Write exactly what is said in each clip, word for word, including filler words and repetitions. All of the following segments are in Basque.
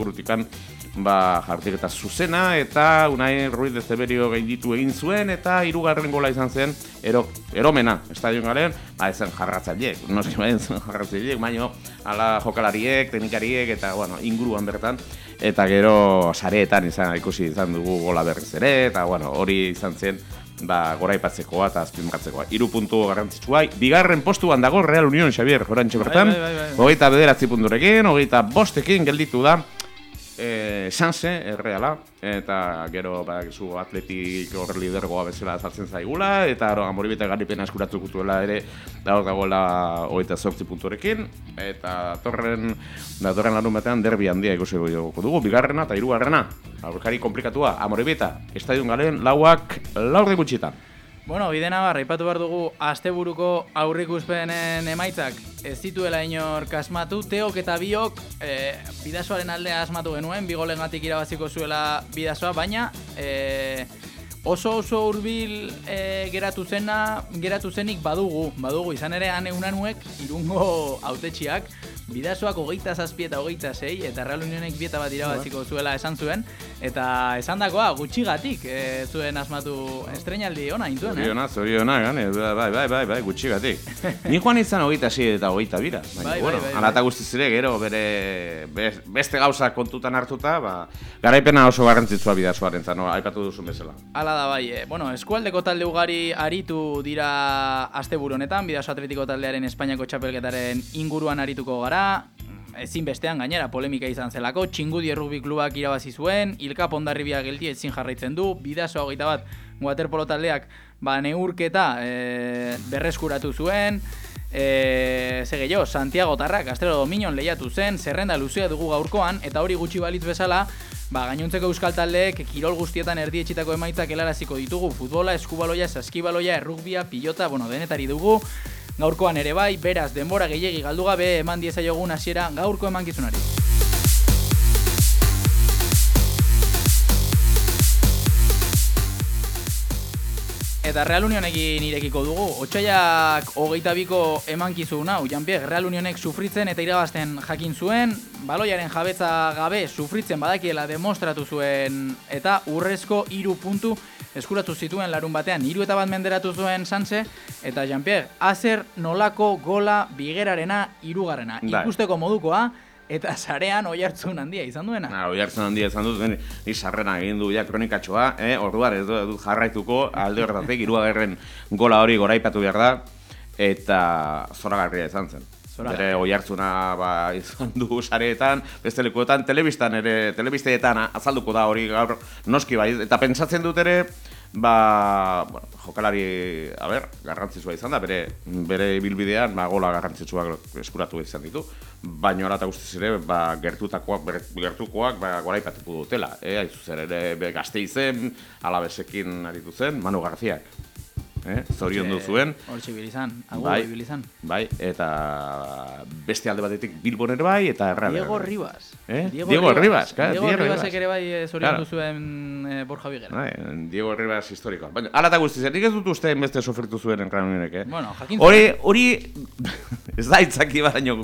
urutikan ba, jartiketa zuzena, eta Unai Ruiz de Zeberio gainditu egin zuen, eta hirugarren gola izan zen ero, eromena, estadion garen, ba, ezen jarratzaileek, noski bain zen jarratzaileek, baino, ala jokalariek, teknikariek, eta, bueno, inguruan bertan, eta gero sareetan izan, ikusi izan dugu gola berriz ere, eta, bueno, hori izan zen, ba, goraipatzekoa eta azpimarratzekoa. Hiru puntu garrantzitsua. Bigarren postuan dago Real Unión, Xavier, orantxe bertan. Hogeita bederatzi punturekin, hogeita bostekin gelditu da eh, Sanse, Erreala, eta gero badakizu Atletik hor lidergoa bezala azaltzen zaigula, eta Amoribeta garipena eskuratu gutuela ere, da hor dagoela hogeita zortzi punturekin, eta datorren, datorren larun batean derbi handia ikusi dugu, bigarrena eta hirugarrena. Aurkari komplikatua, Amoribeta, estadion garen lauak laurde gutxitan. Bueno, bide nabar, aipatu behar dugu asteburuko aurrikuspenen emaitzak ez zituela inork asmatu, Teok eta Biok e, Bidasoaren aldea asmatu genuen, bi golengatik irabaziko zuela Bidasoa, baina e, oso oso hurbil e, geratu zena, geratu zenik badugu, badugu izan ere han eunanuek Irungo hautetsiak Bidasoak hogeita zazpi eta hogeita sei, eta Real Unionek bieta bat irabaziko zuela esan zuen, eta esan dakoa gutxigatik e, zuen asmatu estreinaldi ona intuen, eh? Zoriona, zoriona, gane, bai, bai, bai, bai, gutxigatik. Ni joan izan hogeita sei eta hogeita bira, baina, bai, bueno, bai, bai, alata guztiz ere, gero, bere, beste gauza kontutan hartuta, ba, garaipena oso garrantzitsua Bidasoaren zan, no, aipatu duzun bezala. Hala da bai, eh? Bueno, eskualdeko talde ugari aritu dira asteburu honetan, Bidaso Atletiko taldearen Espainiako txapelketaren inguruan arituko gara, ezin bestean gainera polemika izan zelako, Txingudi Errugbi klubak irabazi zuen, Ilkap Hondarribia geldi ezin jarraitzen du, Bidaso hogeita bat waterpolo taldeak ba neurketa e, berreskuratu zuen, e, ze gehiago, Santiago Tarrak Castelo Domiñon lehiatu zen, zerrenda luzea dugu gaurkoan, eta hori gutxi balitz bezala, ba, gainontzeko euskal taldeek kirol guztietan erdietxitako emaitzak helaraziko ditugu, futbola, eskubaloia, saskibaloia, errugbia, pilota, bueno, denetari dugu, gaurkoan ere bai, beraz, denbora gehiegi galdu gabe eman diezaiogun hasiera gaurko emankizunari. Eta Real Unionekin irekiko dugu, otsaiak hogeita biko emankizun hau, Jean-Pierre, Real Unionek sufritzen eta irabazten jakin zuen, baloiaren jabetza gabe sufritzen badakiela demostratu zuen, eta urrezko hiru puntu eskuratu zituen larun batean, hiru eta bat menderatu zuen Sanse, eta Jean-Pierre, azer nolako gola bigerarena hirugarrena, ikusteko modukoa, eta sarean oihartzun handia izan duena. Na, oihartzun handia izan dut, ni sarrena egin du ja kronikatxoa, eh? Orduan ez dut jarraituko, alde horretatik, hirugarren gola hori goraipatu behar da, eta zoragarria izan zen. Bere oihartzuna ba, izan du sareetan, beste lekuetan, telebistan ere, telebisteetan azalduko da hori gaur noski bai, eta pentsatzen dut ere, ba, bueno, jokalari, a ber, garrantzitsua izan da, bere, bere ibilbidean, ba, gola garrantzitsuak eskuratu izan ditu, baina horata guztiz ere, ba, gertutakoak, gertukoak, ba, goraipatuko dutela, eh, haizu zer ere, Gasteizen, Alabesekin aritu zen, Manu Garziak. Eh, zorion du zuen. Hortxe bilizan, agu bai, bilizan. Bai, eta beste alde batetik Bilbon ere bai, eta Erra. Diego Ribas. Eh? Diego, Diego Ribas, claro. Diego, Diego Ribasek ere bai zorion du zuen eh, Borja Bigera. Bai, Diego Ribas historikoa. Baina, ala eta guztiz, nik ez dut uste beste sofritu zuen Erra Unionek, eh? Bueno, jakin hori, hori, ez da itzaki baino.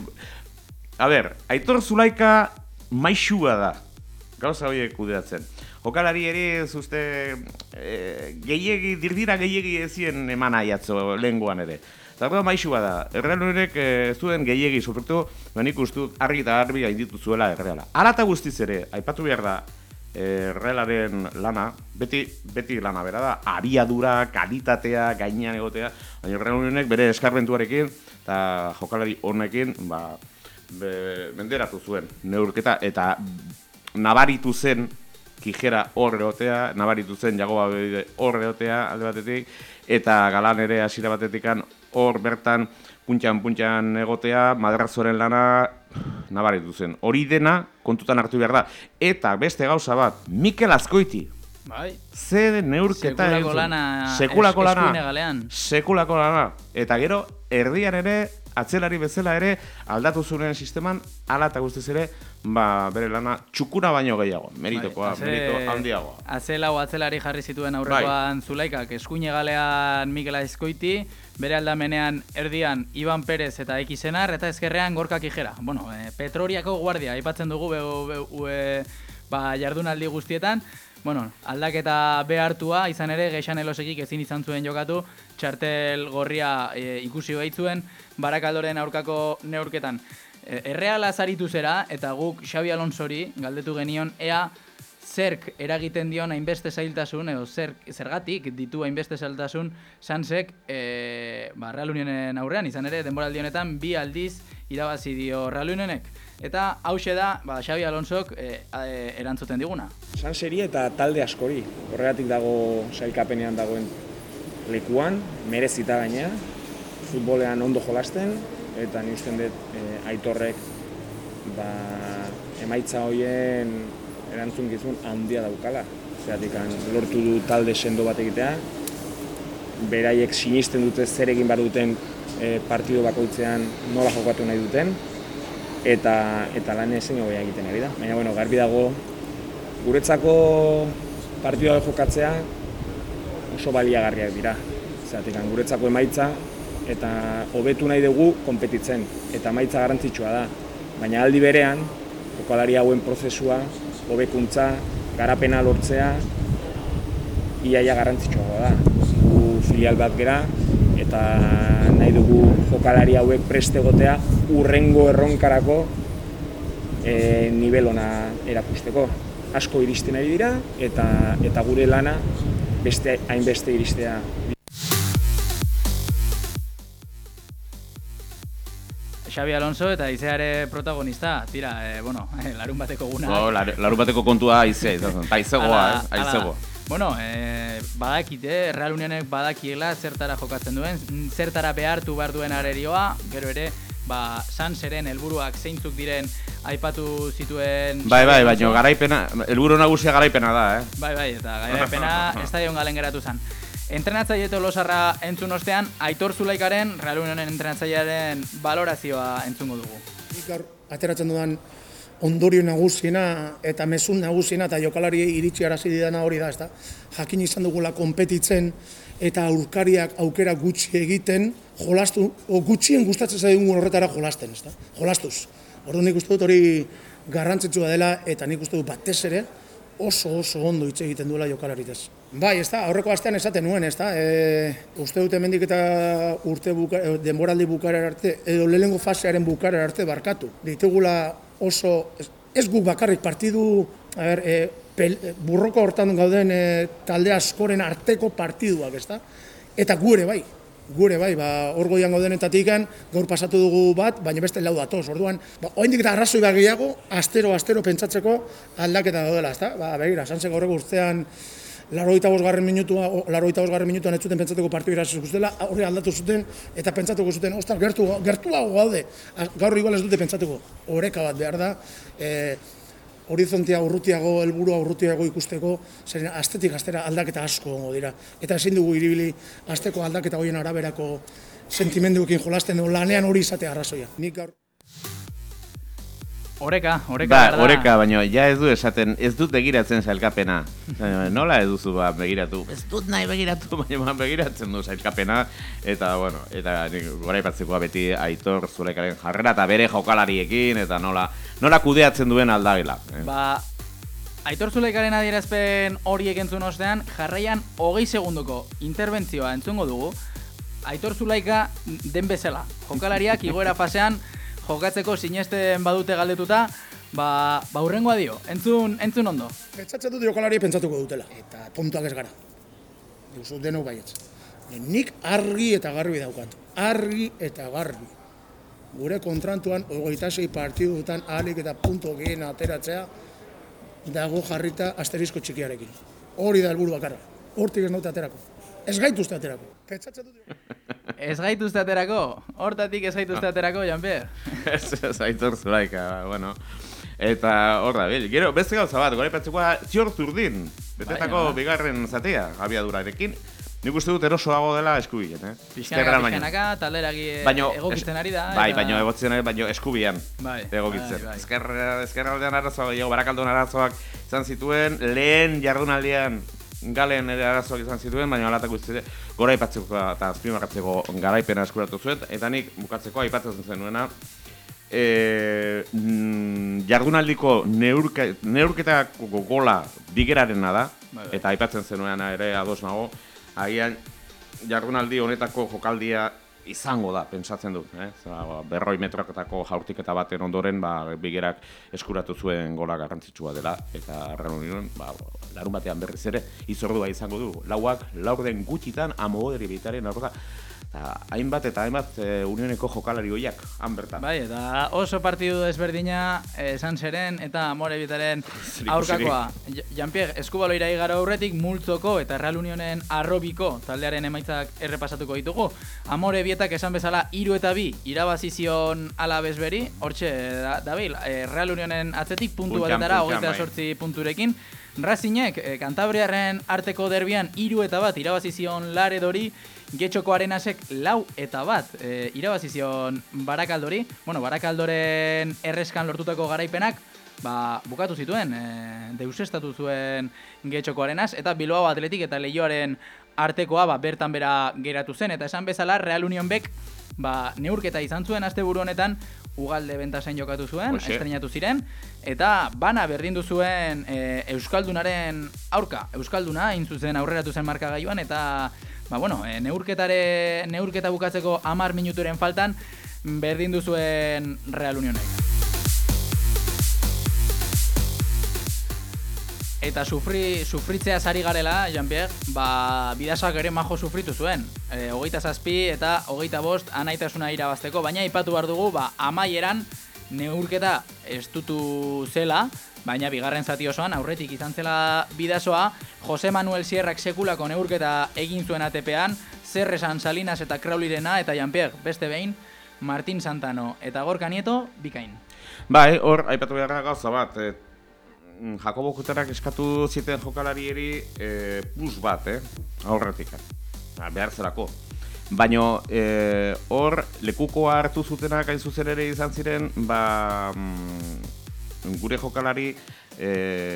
A ber, Aitor Zulaika maixua da, gauza horiek kudeatzen. Jokalari ere ez uste e, gehiegi, dirdira gehiegi ezien eman aiatzo lehenguan ere. Eta da maixua da, Erreal Unionek e, zuen gehiegi sufritu, nik uste argi eta garbi gainditu zuela Erreala. Hala eta guztiz ere, aipatu behar da, Errealaren lana, beti, beti lana bera da, abiadura, kalitatea, gainean egotea, baina Erreal Unionek bere eskarbentuarekin eta jokalari honekin, ba, be, menderatu zuen neurketa eta nabaritu zen Kijera hor egotea, nabaritu zen Jagoba hor egotea alde batetik, eta Galan ere hasiera batetikan hor bertan puntxan-puntxan egotea, Madrazoren lana nabaritu zen. Hori dena kontutan hartu behar da. Eta beste gauza bat, Mikel Azkoiti. Bai. Ze neurketa sekulako lana, sekulako lana, eskuine galean. Sekulako lana. Eta gero, erdian ere, atzelari bezala ere aldatu zuen sisteman, ala eta guztiz ere, ba, bere lana txukuna baino gehiago, meritokoa, bai, merito handiagoa. Atzelau atzelari jarri zituen aurrekoan bai. Zulaikak, eskuine galean Mikel Azkoiti, bere aldamenean erdian Iban Perez eta Eki Senar, eta ezkerrean Gorka Kijera. Bueno, e, Petroriako guardia, aipatzen dugu be, be, be, ba, jardunaldi guztietan. Bueno, aldaketa behartua, izan ere, Geixan Elosekik ezin izan zuen jokatu, txartel gorria e, ikusi behitzuen, Barakaldoren aurkako neurketan. E, erreala zaritu zera, eta guk Xabi Alonsori galdetu genion, ea zerk eragiten dion hainbeste zailtasun, edo zerk, zergatik ditu hainbeste zailtasun Sansek e, ba, Real Unionen aurrean, izan ere, denboraldi honetan bi aldiz irabazi dio Real Unionek. Eta hause da, ba, Xabi Alonsok e, e, erantzuten diguna. Sanseri eta talde askori, horregatik dago sailkapenean dagoen lekuan, merezita gainea, futbolean ondo jolasten, eta ni usten dut e, Aitorrek ba, emaitza hoien erantzukizun handia daukala. Zeratik lortu du talde sendo bat egitea, beraiek sinisten dute zer egin behar duten e, partido bakoitzean nola jokatu nahi duten, eta eta lan ezin hobea egiten ari da. Baina bueno, garbi dago guretzako partidua jokatzea oso baliagarriak dira. Zeratik guretzako emaitza eta hobetu nahi dugu konpetitzen, eta emaitza garrantzitsua da. Baina aldi berean, jokalari hauen prozesua, hobekuntza, garapena lortzea, iaia garrantzitsua da. Gu filial bat gera, eta nahi dugu jokalari hauek preste egotea urrengo erronkarako e, nivel ona erakusteko. Asko iristen ari dira, eta, eta gure lana beste hainbeste iristea. Xabi Alonso eta Aizeare protagonista, tira, e, bueno, larun bateko guna. No, lar, larun bateko kontua Aizea, izan, aizegoa, eh, aizegoa. Bueno, e, badakite, Real Unionek badakiela zertara jokatzen duen, zertara behartu behar duen arerioa, gero ere, ba, Sanseren helburuak zeintzuk diren aipatu zituen... Bai, bai, baina garaipena, helburu nagusia garaipena da, eh? Bai, bai, eta garaipena estadion galen geratu zen. Entrenatzaile Tolosarra entzun ostean, Aitor Zulaikaren, Real Unionen entrenatzailearen balorazioa entzungo dugu. Nik ateratzen dudan ondorio nagusiena eta mezun nagusiena eta jokalari iritsi arazi didana hori da, ezta? Jakin izan dugula konpetitzen eta aurkariak aukera gutxi egiten, jolastu, o gutxien gustatzen zaigun horretara jolasten, ezta? Jolastuz. Orduan nik uste dut hori garrantzitsua dela eta nik uste dut batez ere oso oso ondo hitz egiten duela jokalaritez. Bai, ezta, aurreko astean esaten nuen, ezta, e, uste dut hemendik eta urte buka, denboraldi bukaera arte, edo lehenengo fasearen bukaera arte barkatu. Ditugula oso, ez, ez guk bakarrik partidu, a ber, e, pel, burroko hortan gauden e, talde askoren arteko partiduak, ezta, eta gure bai. Gure bai, ba, hor goian gaudenetatik gaur pasatu dugu bat, baina beste lau datoz. Orduan, ba, oraindik eta arrazoi bat gehiago, astero, astero pentsatzeko aldaketa daudela, ezta? Ba, begira, Sansek horreko urtean laurogeita bosgarren minutua, laurogeita bosgarren minutuan ez zuten pentsatuko partidu irazi zutela, horri aldatu zuten eta pentsatuko zuten, ostras, gertu, gertuago gaude. Gaur igual ez dute pentsatuko. Oreka bat behar da, e, horizontia urrutiago, helburua urrutiago ikusteko, zeren astetik astera aldaketa asko gongo dira. Eta ezin dugu iribili asteko aldaketa horien araberako sentimenduekin jolasten dugu lanean hori izatea arrazoia. Nik gaur... Oreka, oreka ba, da. Oreka, baina ja ez du esaten, ez dut begiratzen sailkapena. Nola ez duzu ba, begiratu? Ez dut nahi begiratu, baina begiratzen du sailkapena. Eta, bueno, eta gora ipatzekoa beti Aitor Zulaikaren jarrera eta bere jokalariekin, eta nola, nola kudeatzen duen aldagela. Eh? Ba, Aitor Zulaikaren adierazpen horiek entzun ostean, jarraian hogei segundoko interbentzioa entzungo dugu. Aitor Zulaika den bezala. Jokalariak igoera fasean jokatzeko sinesten badute galdetuta, ba, ba hurrengoa dio, entzun, entzun ondo. Pentsatzen dut jokalari pentsatuko dutela, eta tontuak ez gara. Duzu denok baietz. Nik argi eta garbi daukat, argi eta garbi. Gure kontrantuan, hogeita sei partidutan ahalik eta punto gehien ateratzea, dago jarrita asterisko txikiarekin. Hori da helburu bakarra, hortik ez naute aterako. Ez gaituzte aterako. Pentsatzen dut... Ez gaituzte aterako? Hortatik ez gaituzte aterako, Janper? Ez, ez Aitor Zulaika, bueno. Eta hor da, bil. Gero, beste gauza bat, gore patzekoa zior zurdin. Betetako bigarren zatea, abiadurarekin. Nik uste dut erosoago dela eskubilen, eh? Pixkanaka, pixkanaka, talderagi egokitzen ari da. Bai, baino egokitzen ari, baino eskubian egokitzen. Bai, bai. Ezkerraldean arazoak, gehiago, Barakaldon arazoak izan zituen, lehen jardunaldian Galen ere arazoak izan zituen, baina alatak guzti gora aipatzeko eta azpimarratzeko garaipena eskuratu zuen, eta nik bukatzeko aipatzen zenuena, e, mm, jardunaldiko neurke, neurketako gola bigerarena da, eta aipatzen zenuena ere ados nago, agian jardunaldi honetako jokaldia izango da, pentsatzen dut. Eh? Zara, berroi metroketako jaurtiketa baten ondoren ba, bigerak eskuratu zuen gola garrantzitsua dela, eta Real Union, ba, larun batean berriz ere, izordua izango du. Lauak, laur den gutxitan, amoderi bitaren aurka, hainbat eta hainbat e, Unioneko jokalari hoiak, han bertan. Bai, eta oso partidu desberdina esan zeren eta Amore bitaren aurkakoa. Jean-Pierre, Eskubaloira igaro aurretik multzoko eta Real Unionen arrobiko taldearen emaitzak errepasatuko ditugu. Amore bietak esan bezala hiru eta bi irabazizion Alabes beri, hortxe da, dabil, e, Real Unionen atzetik puntu batetara, hogeita sortzi punturekin. Racingek, e, Kantabriarren arteko derbian hiru eta bat irabazizion Laredori, Getxoko Arenasek lau eta bat e, irabazizion Barakaldori. Bueno, Barakaldoren erreskan lortutako garaipenak ba, bukatu zituen, e, deusestatu zuen Getxoko Arenas, eta Bilbao Atletik eta Leioaren artekoa ba, bertan bera geratu zen, eta esan bezala Real Union bek ba, neurketa izan zuen asteburu honetan, Ugalde Bentasen jokatu zuen, estreinatu ziren, eta bana berdindu zuen e, Euskaldunaren aurka. Euskalduna, hain zuzen aurreratu zen markagailuan, eta ba, bueno, e, neurketare, neurketa bukatzeko hamar minuturen faltan berdindu zuen Real Unionek. Eta sufri, sufritzea sari garela, Jean-Pierre, ba, bidasoak ere majo sufritu zuen. E, hogeita zazpi eta hogeita bost anaitasuna irabazteko, baina aipatu behar dugu, ba, amaieran neurketa estutu zela, baina bigarren zati osoan aurretik izan zela bidasoa, Jose Manuel Sierrak sekulako neurketa egin zuen A T P-an, zer esan Salinas eta Kraulirena, eta Jean-Pierre, beste behin, Martín Santano eta Gorka Nieto, bikain. Bai, hor, aipatu beharra gauza bat, e, Jakobo Kuterak eskatu ziten jokalarieri e, plus bat, eh? Aurretik, behar zelako. Baina hor, e, lekukoa hartu zutenak hain zuzen ere izan ziren, ba, mm, gure jokalari e,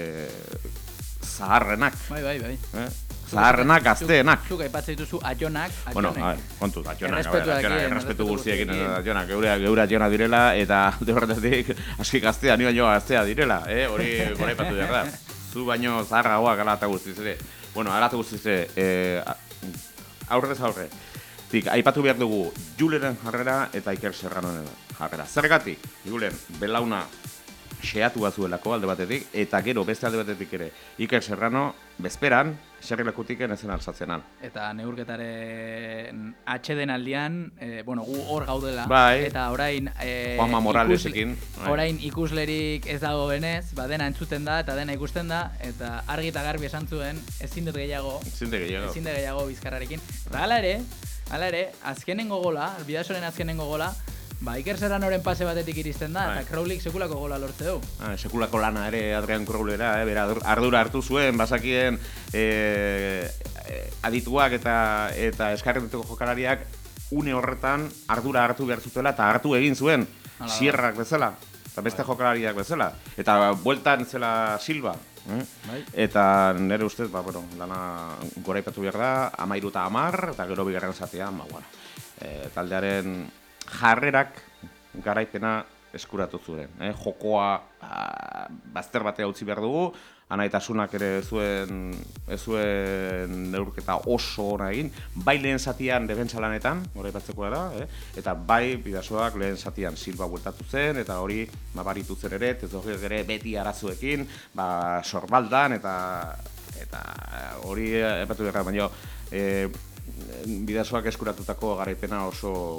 zaharrenak. Bai, bai, bai. Eh? Zaharrenak, gazteenak. Zuk aipatzen dituzu Ajonak, Bueno, a ver, kontuz, Ajonak, errespetu guztiekin Ajonak, geure Ajonak direla, eta alde horretatik aski gaztea, ni baino gaztea direla, eh? Hori gora aipatu behar da. Zu baino zaharragoak ala eta guztiz ere. Bueno, ala eta guztiz ere, eh, aurrez aurre. Tik, aipatu behar dugu Juleren jarrera eta Iker Serranoen jarrera. Zergatik, Julen, belauna xeatu bazuelako alde batetik, eta gero beste alde batetik ere Iker Serrano, bezperan, xerrilakutiken ezen alzatzenan. Eta neurketaren atxeden aldian, e, bueno, gu hor gaudela, bai. Eta orain e, Juanma Moralesekin, ikusle, orain ikuslerik ez dago benez, ba dena entzuten da eta dena ikusten da, eta argi eta garbi esan zuen, ezin dut gehiago, ezin dut gehiago, ezin dut gehiago Bizkarrarekin. Eta hala ere, hala ere, azkenengo gola, Bidasoren azkenengo gola, ba, Iker Serranoren pase batetik iristen da, eta Crowleyk sekulako gola lortze du. Ah, sekulako lana ere Adrian Crowleyra, eh, bera ardura hartu zuen, bazakien eh, adituak eta eta eskarreteko jokalariak une horretan ardura hartu behar zutela, eta hartu egin zuen, Sierrak bezala, eta beste jokalariak bezala. Eta bueltan zela Silva, eh? Bai. Eta nire ustez, ba, bueno, lana goraipatu behar da, amairu eta amar, eta gero bigarren zatean, ba, bueno, e, taldearen jarrerak garaipena eskuratu zuen. Eh? Jokoa a, bazter batea utzi behar dugu, anaitasunak ere ez zuen, ez zuen neurketa oso ona egin, bai lehen zatian defentsa lanetan, hori batzekoa da, eh? Eta bai Bidasoak lehen zatian Silva bueltatu zen, eta hori baritu zen ere, tezogiek ere beti arazoekin, ba, sorbaldan, eta eta hori epatu behar, baina e, Bidasoak eskuratutako garaipena oso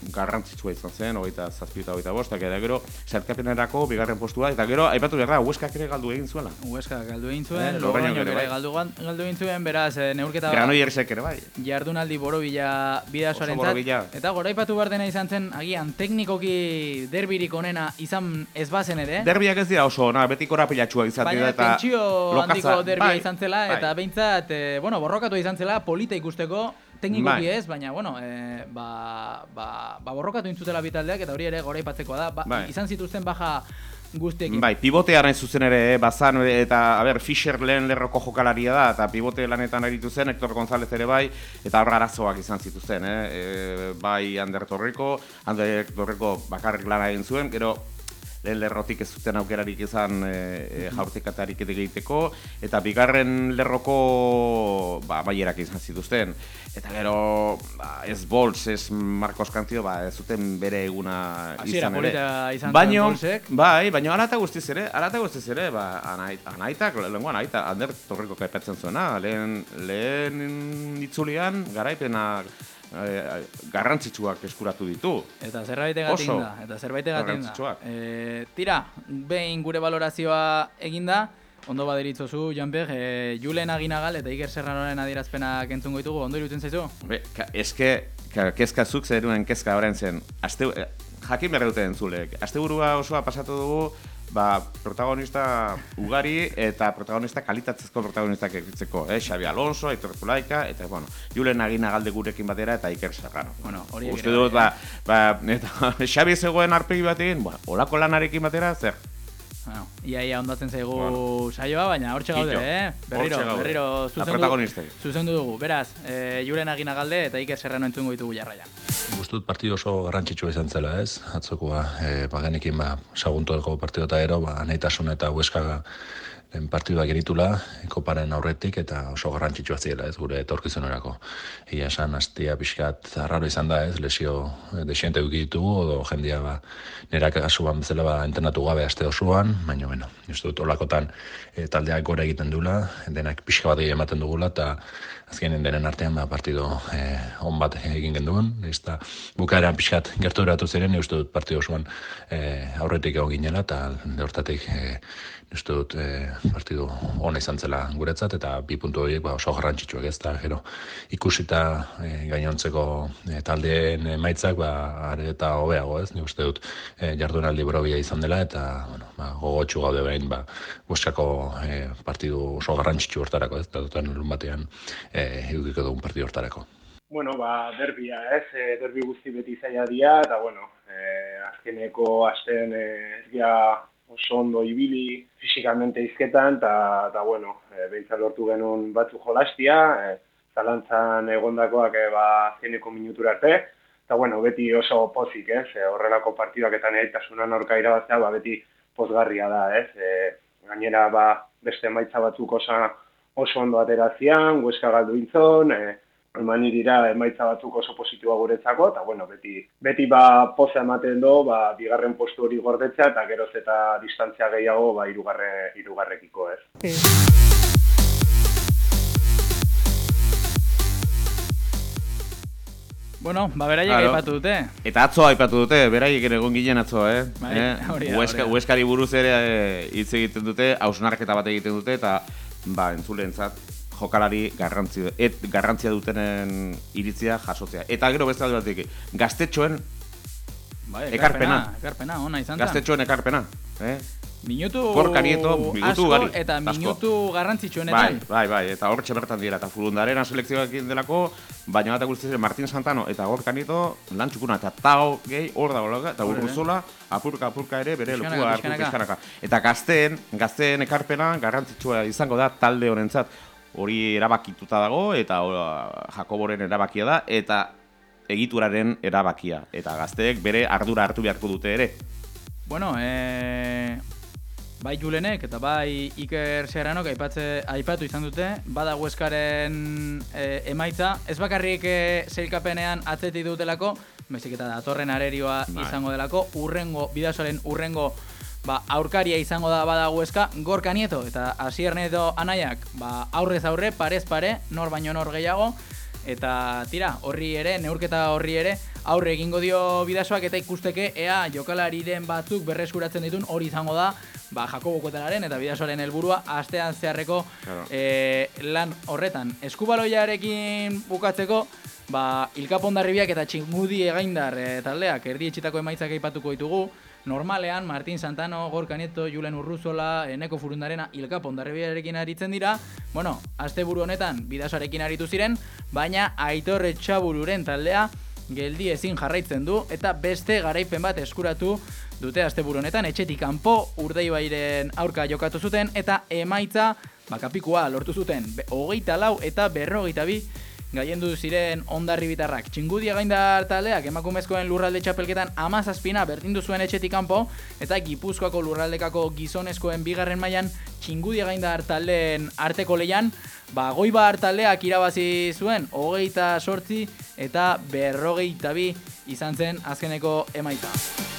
garrantzitsua izan zen, hogeita zazpi eta hogeita bost, eta gero sailkapenerako bigarren postua, eta gero aipatu behar da, Hueskak ere galdu egin zuela. Hueskak galdu egin zuen, Eh, Logroñok ere ere bai. galdu, galdu egin zuen, beraz, eh, neurketa Granoillersek ere bai. jardunaldi borobila bidasoarentzat. Oso borobila. Eta goraipatu behar dena izan zen, agian teknikoki derbirik onena izan ez bazen ere. Derbiak ez dira oso, na, beti korapilatxua izatea Baina eta tentsio lokatza- handiko derbia bai, izan zela, bai. eta behintzat, e, bueno, borrokatu izan zela, polita ikusteko, teknikoki Bai. ez, baina, bueno, e, ba, ba, ba borrokatu intzutela bitaldeak, eta hori ere goraipatzekoa da, ba, Bai. izan zituzten baja guztiekin. Bai, pivotea nahi zuzen ere, eh, bazan, eta, a ber, Fischer lehen lerroko jokalaria da, eta pivote lanetan aritu zen, Hector González ere bai, eta horra arazoak izan zituzten, eh? E, bai Ander Torreko, Ander Torreko bakarrik lana egin zuen, gero lehen lerrotik ez zuten aukerarik izan e, e, jaurtikatarik egiteko, eta bigarren lerroko ba, baierak izan zituzten. Eta gero, ba, ez Bols, ez Marcos Cancio, ba, ez zuten bere eguna Hasiera izan ere. polita izan Baino, zuen Bolsek. bai, baina arata guztiz ere, arata guztiz ere, ba, anait, anaitak, lehenko anaita, Ander Torreko kaipatzen zuena, lehen, lehen itzulian garaipena e, garrantzitsuak eskuratu ditu. Eta zerbaitegatik Oso da, eta zerbaitegatik da. garrantzitsuak. E, tira, behin gure valorazioa eginda, ondo baderitzozu, Janper, e, Julen Aginagal eta Iker Serranoren adierazpenak entzungo ditugu, ondo irutzen zaizu? Be, ka, eske, ka, kezka zuk zeruen kezka orain zen, aste, eh, jakin behar dute entzulek, asteburua osoa pasatu dugu, ba, protagonista ugari eta protagonista kalitatzezko protagonistak egitzeko, eh? Xabi Alonso, Aitor Zulaika, eta, bueno, Julen Aginagalde gurekin batera eta Iker Serrano. Bueno, hori Uste ere dut, bai, ba, ba, eta Xabi zegoen arpegi batekin, ba, olako lanarekin batera, zer? Bueno, ia ia ondatzen zaigu Bueno. saioa, baina hortxe gaude, Kito. eh? Berriro, Hortxe gaude. berriro La zuzendu, protagonistek. zuzendu dugu. Beraz, e, Julen Aginagalde eta Iker Serrano entzungo ditugu jarraian. Uste dut partido oso garrantzitsua izan zela, ez? Atzokoa, e, bagenekin ba, saguntuelko partido eta ero, ba, Naitasun eta Hueska lehen partiduak genitula, koparen aurretik, eta oso garrantzitsua ziela, ez, gure etorkizunerako. Egia esan, hastia pixkat arraro izan da, ez, lesio eh, desiente ditugu, edo jendia, ba, nerak kasuan bezala, ba, entrenatu gabe aste osoan, baina, bueno, uste dut olakotan e, taldeak gora egiten dula, denak pixka bat ematen dugula, eta azkenen denen artean, ba, partido eh, on bat egin genduen, ez da, bukaeran pixkat gerturatu ziren, uste dut partido osoan eh, aurretik egon ginela, eta hortatik eh, uste dut eh, partidu ona izan zela guretzat, eta bi puntu horiek ba, oso garrantzitsuak ez da, gero ikusita eh, gainontzeko eh, taldeen emaitzak ba, are eta hobeago ez, ni uste dut eh, jardunaldi borobila izan dela, eta bueno, ba, gogotsu gaude behin ba, Hueskako eh, partidu oso garrantzitsu hortarako ez, eta duten lun batean eh, edukiko dugun partidu hortarako. Bueno, ba, derbia, ez, e, derbi guzti beti zaila dira, eta, bueno, e, azkeneko astean e, ez gira oso ondo ibili fisikamente izketan, eta, eta bueno, e, behintzat lortu genuen batzuk jolastia, e, zalantzan egondakoak e, ba, azkeneko minutura arte, eta, bueno, beti oso pozik, ez, e, horrelako partiduak eta nahitasunan aurka irabaztea, ba, beti pozgarria da, ez, e, gainera, ba, beste emaitza batzuk oso, oso ondo aterazian, Hueska galdu intzon, e, eman dira emaitza batzuk oso positiboa guretzako, eta bueno, beti, beti ba poza ematen do, ba, bigarren postu hori gordetzea, eta geroz eta distantzia gehiago ba, irugarre, irugarrekiko ez. Bueno, ba beraiek Claro. aipatu dute. Eta atzo aipatu dute, beraiek ere egon ginen atzo, eh? Bai, eh? hori da, Hueska, hori da. Hueskari buruz ere eh, hitz egiten dute, hausnarketa bat egiten dute, eta ba, entzuleentzat jokalari garrantzi, et, garrantzia dutenen iritzia jasotzea. Eta gero beste alde batetik, gaztetxoen Bai, Ekarpena. Ekarpena, ona izan da. Gaztetxoen ekarpena, eh? Minutu Gorka Nieto, minutu asko ugari, eta asko. minutu Bai, garrantzitsuenetan. bai, bai, eta hortxe bertan dira, eta Fulundarena selekzioak delako, baina bat guztiz Martin Santano eta Gorka Nieto lan txukuna, eta tao gehi hor dago, eta Hori, Urruzola, apurka, apurka ere, bere Pixkanaka, lekua hartu pixkanaka. pixkanaka. Eta gazteen, gazteen ekarpena garrantzitsua izango da talde honentzat, hori erabakituta dago, eta o, Jakoboren erabakia da, eta egituraren erabakia, eta gazteek bere ardura hartu beharko dute ere. Bueno, e... bai Julenek eta bai Iker Serranok aipatze, aipatu izan dute, bada Hueskaren e, emaitza, ez bakarrik e, sailkapenean atzetik dutelako, baizik eta datorren arerioa Bai. izango delako, urrengo, bidasoaren urrengo ba, aurkaria izango da bada Hueska, Gorka Nieto eta Asier Nieto anaiak, ba, aurrez aurre, parez pare, nor baino nor gehiago, eta tira, horri ere, neurketa horri ere, aurre egingo dio Bidasoak eta ikusteke ea jokalariren batzuk berreskuratzen ditun hori izango da ba, Jakobo Koetalaren eta Bidasoaren helburua astean zeharreko claro. e, lan horretan. Eskubaloiarekin bukatzeko ba, Ilkap Hondarribiak eta Txingudi Egaindar e, taldeak erdietxitako emaitzak aipatuko ditugu. Normalean, Martin Santano, Gorka Nieto, Julen Urruzola, Eneko Furundarena, Ilkap Hondarribiarekin aritzen dira. Bueno, asteburu honetan Bidasoarekin aritu ziren, baina Aitor Etxabururen taldea geldi ezin jarraitzen du eta beste garaipen bat eskuratu dute asteburu honetan. Etxetik kanpo Urdaibairen aurka jokatu zuten eta emaitza bakapikua lortu zuten. Hogeita lau eta berrogeita bi gaiendu ziren Hondarribitarrak. Txingudi Egaindar taldeak emakumezkoen lurralde txapelketan hamazazpina berdindu zuen Etxetik kanpo eta Gipuzkoako lurraldekako gizonezkoen bigarren mailan Txingudi Egaindar taldeen arteko leian ba, Goibar taldeak irabazi zuen hogeita sortzi eta berrogeita bi izan zen azkeneko emaitza.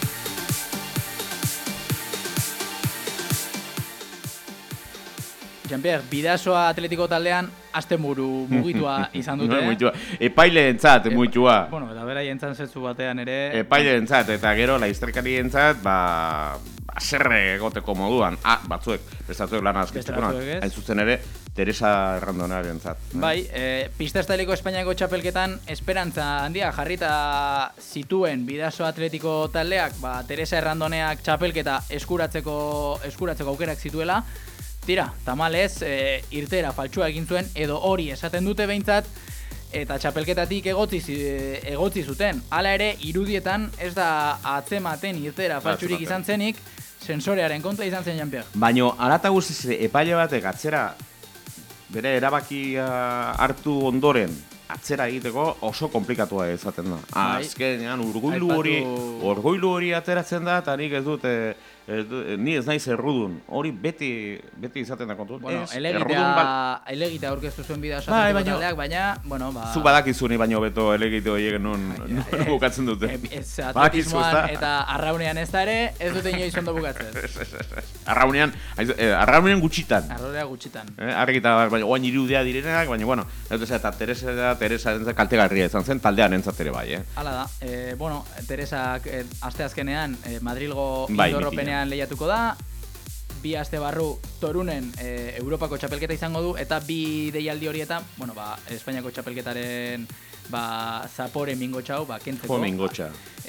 Jean-Pierre, Bidasoa Atletiko taldean astenburu mugitua izan dute. No, mugitua. Epaileentzat mugitua. Bueno, eta beraientzat zetzu batean ere. Epaileentzat eta gero laizterkarientzat ba haserre egoteko moduan. Ah, batzuek, bestatuek lan azkiztuko hain zuzen ere Teresa Errandonarentzat. Bai, e, Pista Estaliko Espainiako txapelketan esperantza handia jarrita zituen Bidasoa Atletiko taldeak, ba Teresa Errandoneak txapelketa eskuratzeko eskuratzeko aukerak zituela. Tira, tamalez, e, irtera faltsua egin zuen, edo hori esaten dute behintzat, eta txapelketatik egotzi, egotzi zuten. Hala ere, irudietan ez da atzematen irtera faltsurik izan zenik, sensorearen kontra izan zen Jean-Pierre. Baina, arata guztiz, epaile batek atzera, bere erabakia hartu ondoren, atzera egiteko oso komplikatua izaten da. Azkenean, urgoilu hori, urgoilu hori ateratzen da, eta nik ez dut, e, ez dut, ni ez naiz errudun. Hori beti, beti izaten da kontu. Bueno, elegitea, elegitea aurkeztu zuen Bidasoa Atletiko taldeak, baina, bueno, ba... Zu badakizuni baino beto elegite horiek non bukatzen dute. Ez atletismoan eta arraunean ez da ere, ez dute inoiz ondo bukatzen. Arraunean, arraunean gutxitan. Arraunean gutxitan. Argita, baina oain irudea direnak, baina, bueno, eta Teresa Teresa kaltegarria izan zen, taldean entzat ere bai, eh? Hala da, e, bueno, Teresak e, asteazkenean e, Madrilgo bai, Indorropenean lehiatuko da, bi aste barru Torunen e, Europako txapelketa izango du, eta bi deialdi horietan, bueno, ba, Espainiako txapelketaren ba, zapore mingotxau, ba, kentzeko. Jo mingotxa.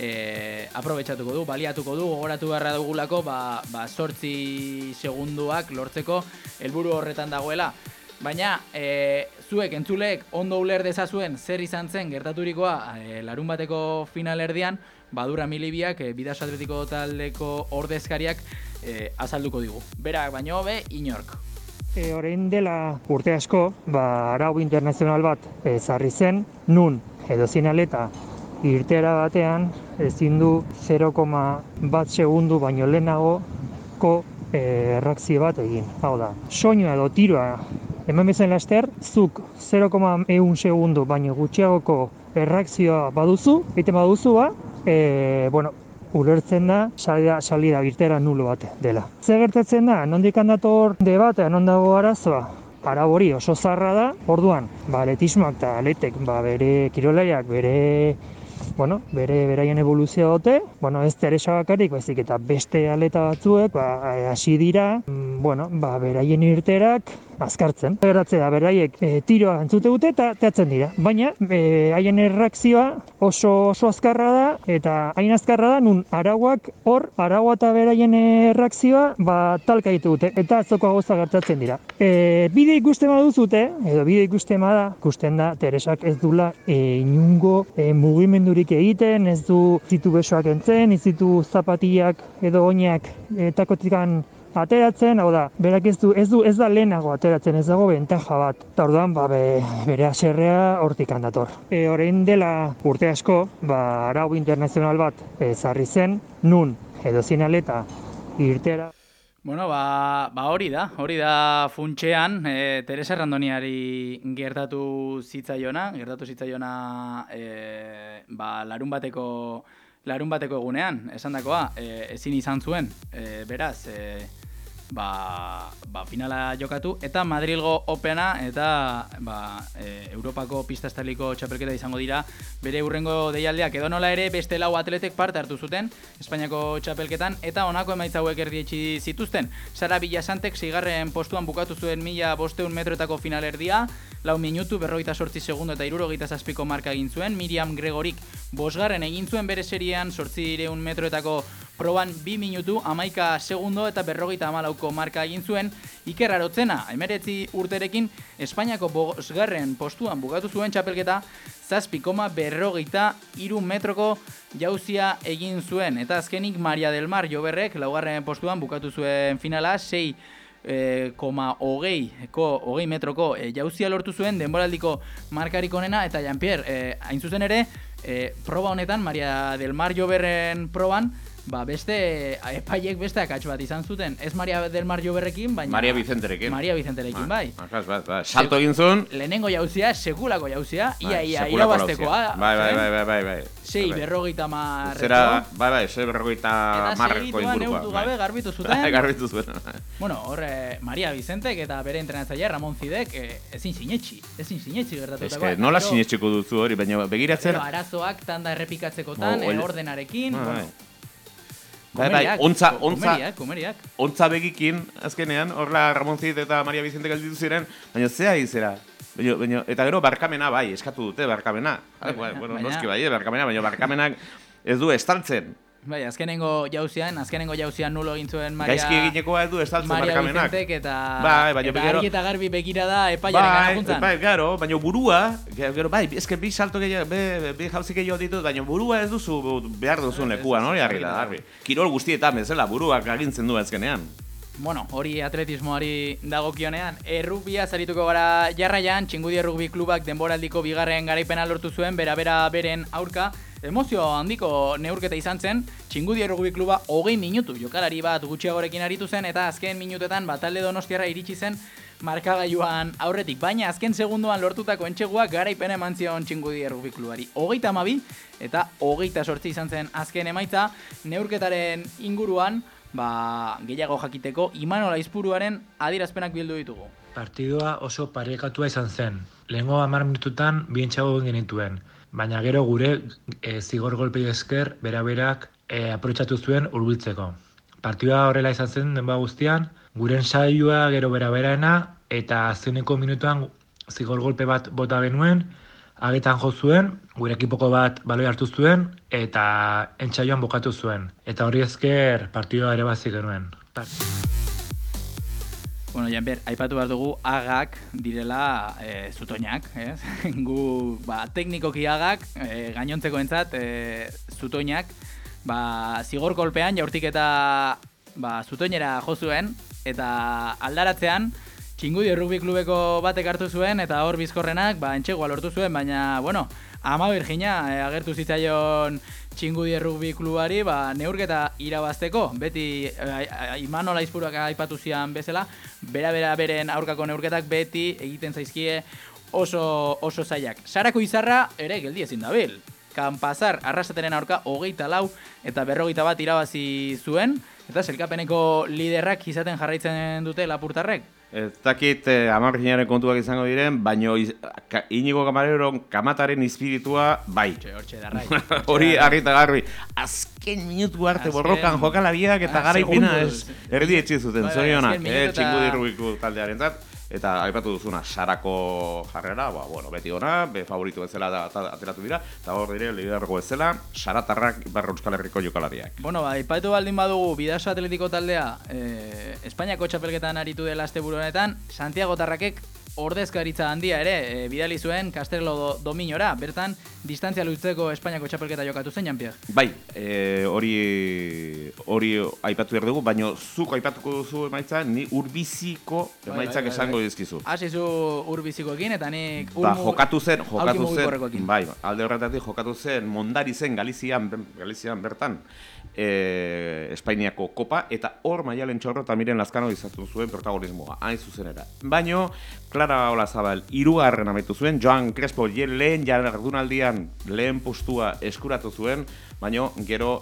E, aprobetxatuko du, baliatuko du, gogoratu beharra dugulako, ba, ba, sortzi segunduak lortzeko helburu horretan dagoela. Baina, e, zuek entzuleek ondo uler dezazuen zer izan zen gertaturikoa e, larun bateko finalerdian, Badura Milibiak, e, Bidasoa Atletiko taldeko ordezkariak e, azalduko digu. Berak baino hobe inork. E, orain dela urte asko, ba, arau internazional bat ezarri zen, nun edozein atleta irteera batean ezin du zero koma bat segundu baino lehenagoko e, erreakzio bat egin. Hau da, soinua edo tiroa eman bezain laster, zuk zero koma bat segundu baino gutxiagoko erreakzioa baduzu, egiten baduzu ba, e, bueno, ulertzen da salida, salida irtera nulo bat dela. Zer gertatzen da, nondik handator debatea, non dago arazoa? Arau hori oso zarra da, orduan, ba, atletismoak eta atletek, ba, bere kirolariak, bere bueno, bere beraien evoluzioa dute, bueno, ez Teresa bakarrik, baizik eta beste atleta batzuek, ba, hasi dira, bueno, ba, beraien irterak azkartzen. Gertatzen da, beraiek e, tiroa entzute dute eta teatzen dira. Baina, e, haien erreakzioa oso oso azkarra da, eta hain azkarra da, nun arauak hor, araua eta beraien erreakzioa, ba, talka ditu dute, eta atzoko gauza gertatzen dira. E, bide ikusten baduzute, edo bide ikusten bada, ikusten da, Teresak ez dula e, inungo e, mugimendurik egiten, ez du zitu besoak entzen, ez ditu zapatiak edo oinak e, takotikan ateratzen, hau da, berak ez du, ez du, ez da lehenago ateratzen, ez dago bentaja bat. Eta orduan, ba, be, bere haserrea hortik handator. E, orain dela urte asko, ba, arau internazional bat ezarri zen, nun edozein atleta irtera. Bueno, ba, ba hori da, hori da funtxean, e, Teresa Errandoniari gertatu zitzaiona, gertatu zitzaiona e, ba, larun bateko larun bateko egunean, esandakoa, e, ezin izan zuen, e, beraz, e, ba, ba, finala jokatu, eta Madrilgo Opena eta ba, e, Europako pista estaliko txapelketa izango dira bere hurrengo deialdiak. Edo nola ere beste lau atletek parte hartu zuten Espainiako txapelketan, eta honako emaitza hauek erdietsi zituzten. Sara Villasantek seigarren postuan bukatu zuen mila bosteun metroetako finalerdia, lau minutu, berrogeita sortzi segundo eta hirurogeita zazpiko marka egin zuen. Miriam Gregorik bosgarren egin zuen bere seriean zortziehun metroetako proban bi minutu, hamaika segundo eta berrogeita hamalauko marka egin zuen. Iker Arotzena, emeretzi urterekin, Espainiako bosgarren postuan bukatu zuen txapelketa, zazpi koma berrogeita hiru metroko jauzia egin zuen. Eta azkenik Maria del Mar Joberrek, laugarren postuan bukatu zuen finala, sei koma hogei metroko e, jauzia lortu zuen, denboraldiko markarik onena, eta Jean-Pierre, e, hain zuzen ere, e, proba honetan, Maria del Mar Joberren proban, ba beste epaiek beste akats bat izan zuten. Ez Maria del Mar Joberrekin, baina Maria Vicenterekin. Maria Vicenterekin, bai. Akaz, bai, bai. Salto egin zuen. Lehenengo jauzia, sekulako jauzia, ia, ia, irabaztekoa. Bai, bai, bai, bai, bai, bai. Sei berrogeita marreko. Zera, bai, bai, sei berrogeita marreko inguruko. Eta segituan neurtu gabe garbitu zuten. Bai, garbitu zuen. Bueno, horre, Maria Vicentek eta bere entrenatzailea Ramon Zidek, eh, ezin sinetxi, ezin sinetxi gertatutakoa. Ez que nola sinetxiko duzu hori, baina begiratzen. Pero arazoak tanda errepikatzekotan, oh, ordenarekin, ah, bueno. Bai, bai, ontza, ontza, komeriak, komeriak. Ontza begikin, azkenean, horla Ramon Zid eta Maria Vicente galditu ziren, baina zea izera. Baina, baina, eta gero barkamena bai, eskatu dute barkamena. Baina, bueno, baina, noski bai, barkamena, baina barkamenak ez du estaltzen. Bai, azkenengo jauzian, azkenengo jauzian nulo egin zuen Maria... Gaizki eginekoa ez du estaltzen barkamenak. Maria Vicentek eta... Bai, baina, eta gero... argi eta garbi begira da epaiaren bai, gana juntzan. Bai, gero, baina burua, gero, bai, eske bi salto gehiago, be, bi jauzik gehiago ditut, baina burua ez duzu behar duzun lekuan, hori harri da, harri. Kirol guztietan bezala, buruak agintzen du azkenean. Bueno, hori atletismoari dagokionean, errugbia zarituko gara jarraian, Txingudi Errugbi Klubak denboraldiko bigarren garaipena lortu zuen, bera-bera beren aurka. Emozio handiko neurketa izan zen, Txingudi Errugbi Kluba hogei minutu jokalari bat gutxiagorekin aritu zen, eta azken minutetan batalde Donostiarra iritsi zen markagailuan aurretik. Baina azken segundoan lortutako entxeguak garaipena eman zion Txingudi Errugbi Klubari. Hogeita hamabi eta hogeita sortzi izan zen azken emaitza, neurketaren inguruan, ba, gehiago jakiteko, Imanol Aizpuruaren adierazpenak bildu ditugu. Partidua oso parekatua izan zen. Lehengo hamar minututan bientxago egin genituen. Baina gero gure e, zigor golpei esker bera-berak e, aprobetxatu zuen hurbiltzeko. Partidua horrela izan zen denba guztian, guren saioa gero bera-beraena, eta azkeneko minutuan zigor golpe bat bota genuen, agetan jo zuen, gure ekipoko bat baloi hartu zuen, eta entsaioan bokatu zuen. Eta hori esker partidua ere bazik genuen. Bueno, Jean-Pierre, aipatu behar dugu agak direla e, zutoinak, ez? Gu, ba, teknikoki agak, e, gainontzeko entzat, e, zutoinak, ba, zigor kolpean jaurtik eta ba, zutoinera jo zuen, eta aldaratzean, Txingudi Errugbi Klubeko batek hartu zuen, eta hor bizkorrenak, ba, entxegoa lortu zuen, baina, bueno, ama Virginia e, agertu zitzaion Txingudi Errugbi Klubari, ba, neurketa irabazteko, beti e, Imanol Aizpuruak aipatu zian bezala, bera-bera beren aurkako neurketak beti egiten zaizkie oso, oso zailak. Sarako Izarra ere geldi ezin dabil. Kanpazar arrasateren aurka hogeita lau eta berrogeita bat irabazi zuen, eta selkapeneko liderrak izaten jarraitzen dute lapurtarrek. Ez dakit eh, hamar Virginiaren kontuak izango diren, baino Inigo Camareron kamataren espiritua bai. Hortxe darrai. Hori argita garbi. Azken minutu arte Azken... borrokan jokalariak eta ah, garaipena erdi etxe zuten. Zorionak, eh, Txingudi Errugbi taldearen zat. Eta aipatu duzuna, Sarako jarrera, ba, bueno, beti ona, be favoritu bezala da, da, ateratu dira, eta hor dire, lidergo bezala, Saratarrak Barra Euskal Herriko jokalariak. Bueno, ba, aipatu baldin badugu, Bidaso Atletiko taldea, eh, Espainiako txapelketan aritu dela asteburu honetan, Santiago Tarrakek ordezkaritza handia ere, e, bidali zuen Casterlo do, Dominora, bertan, distantzia lutzeko Espainiako txapelketa jokatu zen, Jean-Pierre? Bai, e, hori hori aipatu behar dugu, baina zuk aipatuko duzu emaitza, ni urbiziko emaitzak bai, bai, esango bai. Dizkizu. Hasi zu urbizikoekin, eta nik ba, jokatu zen, jokatu zen, bai, alde horretatik jokatu zen, Mondari zen Galizian, Galizian bertan, e, Espainiako kopa, eta hor Maialen Txorro eta Miren Lazkano izatu zuen protagonismoa, hain zuzenera. Baino, Clara Olazabal hirugarren amaitu zuen, Joan Crespo lehen jardunaldian lehen postua eskuratu zuen, baina gero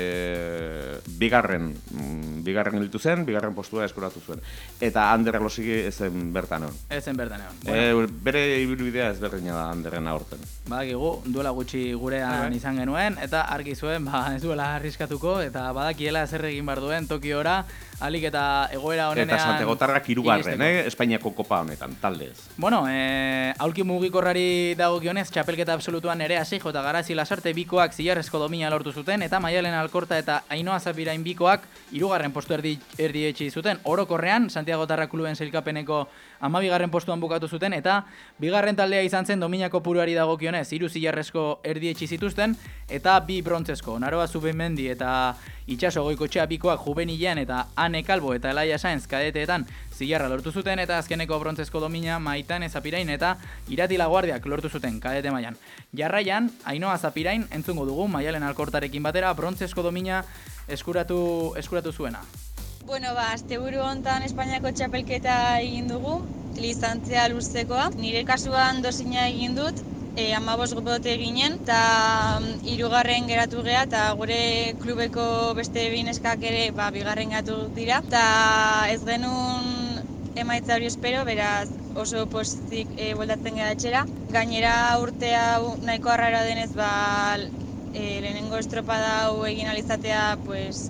e, bigarren, mm, bigarren gelitu zen, bigarren postua eskuratu zuen. Eta Ander Elosegi ezen bertan egon. Ezen bertan egon. Bueno. E, bere ibilbidea ezberdina da Anderren aurten. Badakigu, duela gutxi gurean Bai. izan genuen, eta argi zuen, ba, ez duela arriskatuko, eta badakiela zer egin behar duen Tokiora, alik eta egoera honenean... Eta Santiagotarrak hirugarren, iristeko. eh? Espainiako kopa honetan, taldez. Bueno, eh, aulki mugikorrari dagokionez, txapelketa absolutuan ere Asijo eta Garazi Lasarte bikoak zilarrezko domina lortu zuten, eta Maialen Alkorta eta Ainhoa Zapirain bikoak hirugarren postu erdi, erdi etxi zuten. Orokorrean, Santiagotarrak kluben sailkapeneko hamabigarren postuan bukatu zuten, eta bigarren taldea izan zen domina kopuruari dagokionez, hiru zilarrezko erdi etxi zituzten, eta bi brontzesko. Naroa Zubimendi eta Itxaso Goikotxea bikoak juvenilean eta Ane Kalbo eta Elaia Saenz kadeteetan zilarra lortu zuten, eta azkeneko brontzesko domina Maitane Zapirain eta Irati Laguardiak lortu zuten kadete mailan. Jarraian, Ainhoa Zapirain entzungo dugu Maialen Alkortarekin batera brontzesko domina eskuratu, eskuratu zuena. Bueno, ba, asteburu hontan Espainiako txapelketa egin dugu, lizantzia luzekoa. Nire kasuan dozina egin dut, e, amabos bote ginen, eta hirugarren geratu gea, eta gure klubeko beste bineskak ere ba, bigarren geratu dira. Eta ez genuen emaitza hori espero, beraz oso postik e, bueltatzen gara etxera. Gainera urtea nahiko arrara denez, ba, e, lehenengo estropada hau egin alizatea, pues,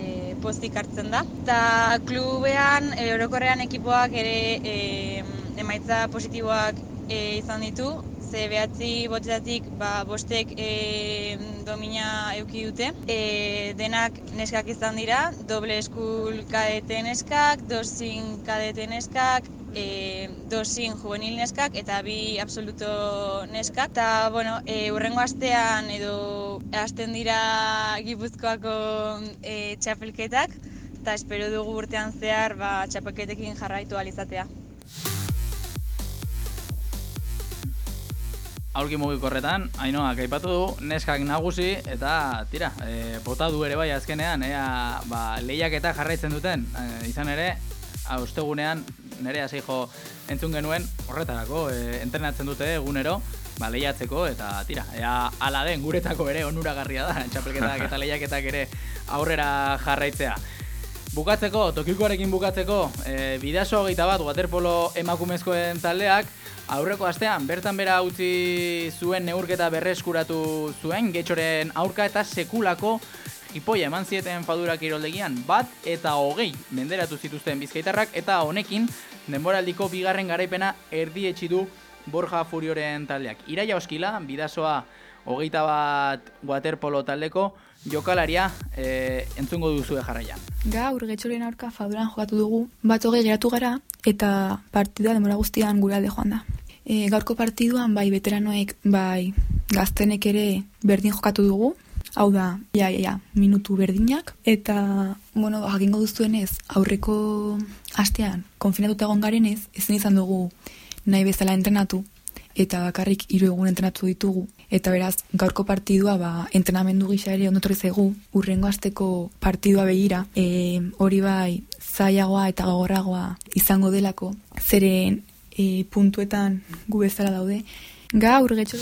pozik hartzen da. Eta klubean, e, orokorrean ekipoak ere e, emaitza positiboak e, izan ditu, ze behatzi botetatik ba, bostek e, domina euki dute. E, denak neskak izan dira, doble eskul kadete neskak, dozin kadete neskak, E, dozin juvenil neskak eta bi absoluto neskak. Eta, bueno, e, urrengo astean edo hasten dira Gipuzkoako e, txapelketak, eta espero dugu urtean zehar ba, txapelketekin jarraitu alizatea. Aulki mugikorretan, Ainhoak aipatu du, neskak nagusi, eta tira, e, bota du ere bai azkenean, ea, ba, lehiaketa jarraitzen duten, e, izan ere, ostegunean nere Asijo entzun genuen horretarako, e, entrenatzen dute egunero, ba, lehiatzeko, eta tira, ea ala den guretako ere onuragarria da, txapelketak eta lehiaketak ere aurrera jarraitzea. Bukatzeko, Tokikoarekin bukatzeko, e, Bidaso hogeita bat, waterpolo emakumezkoen taldeak, aurreko astean bertan bera utzi zuen neurketa berreskuratu zuen, Getxoren aurka eta sekulako hipoia eman zieten Fadura kiroldegian, bat eta hogei menderatu zituzten bizkaitarrak, eta honekin denboraldiko bigarren garaipena erdietsi du Borja Furioren taldeak. Iraia Oskila, Bidasoa hogeita bat waterpolo taldeko jokalaria e, entzungo duzue jarraian. Gaur Getxoren aurka Faduran jokatu dugu, bat hogei geratu gara, eta partidua denbora guztian gure alde joan da. E, gaurko partiduan bai veteranoek, bai gaztenek ere berdin jokatu dugu, hau da, ja, ja, ja, minutu berdinak, eta, bueno, jakingo duzuenez, aurreko astean, konfinatuta egon garenez, ezin izan dugu nahi bezala entrenatu, eta bakarrik hiru egun entrenatu ditugu, eta beraz, gaurko partidua, ba, entrenamendu gisa ere ondotorri zaigu, urrengo asteko partidua begira, e, hori bai, zailagoa eta gogorragoa izango delako, zeren e, puntuetan gu bezala daude, gaur Getxo...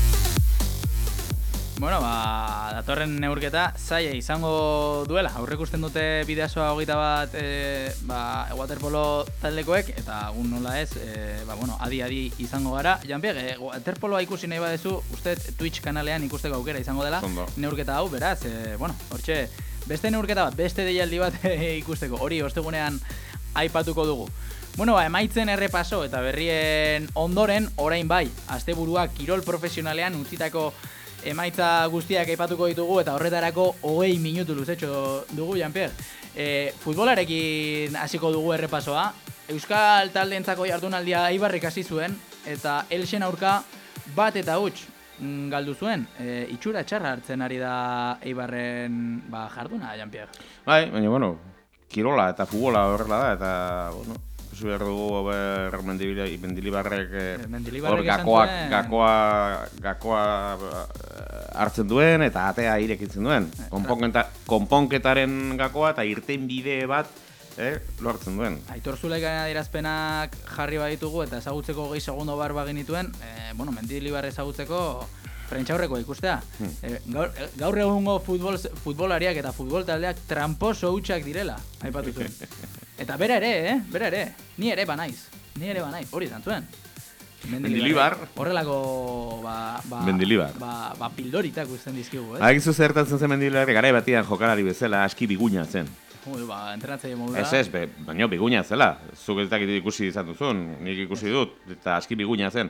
Bueno, ba, datorren neurketa zaila izango duela. Aurrekusten dute Bidasoa hogeita bat e, ba, waterpolo taldekoek, eta un nola ez, e, ba, bueno, adi-adi izango gara. Janpieg, e, waterpoloa ikusi nahi badezu, uste Twitch kanalean ikusteko aukera izango dela. Zondo. Neurketa hau, beraz, e, bueno, hortxe, beste neurketa bat, beste deialdi bat e, ikusteko. Hori, ostegunean aipatuko dugu. Bueno, ba, emaitzen errepaso eta berrien ondoren, orain bai, asteburuak kirol profesionalean utzitako emaitza guztiak aipatuko ditugu, eta horretarako hogei minutu luzetxo dugu, Jean-Pierre. E, futbolarekin hasiko dugu errepasoa. Euskal taldeentzako jardunaldia Eibarrek hasi zuen, eta Elxen aurka bat eta huts galdu zuen. E, itxura txarra hartzen ari da Eibarren ba, jarduna, Jean-Pierre. Bai, baina, bueno, kirola eta futbola horrela da, eta, bueno, ikusi behar dugu ber Mendilibarrek hor gakoa, gakoa, gakoa hartzen duen eta atea irekitzen duen. Konponketa, konponketaren gakoa eta irten bide bat eh, lortzen duen. Aitor Zulaikaren adierazpenak jarri baditugu eta ezagutzeko gehi segundo bar bagenituen, eh, bueno, Mendilibar ezagutzeko prentxaurrekoa ikustea. E, gaur, gaur egungo futbol, futbolariak eta futbol taldeak tramposo hutsak direla, aipatu zuen. Eta bera ere, eh? Bera ere. Ni ere banaiz. Ni ere banaiz. Hori izan zuen. Mendilibar. Horrelako, ba... ba Mendilibar. Ba, ba pildoritak usten dizkigu, eh? Hagizu zertatzen zen Mendilibar, garai batian jokalari bezala aski biguina zen. Ui, ba, entrenatzaile modura. Ez ez, be, baina biguina zela. Zuk ez dakit ikusi izan duzun, nik ikusi dut, eta aski biguina zen.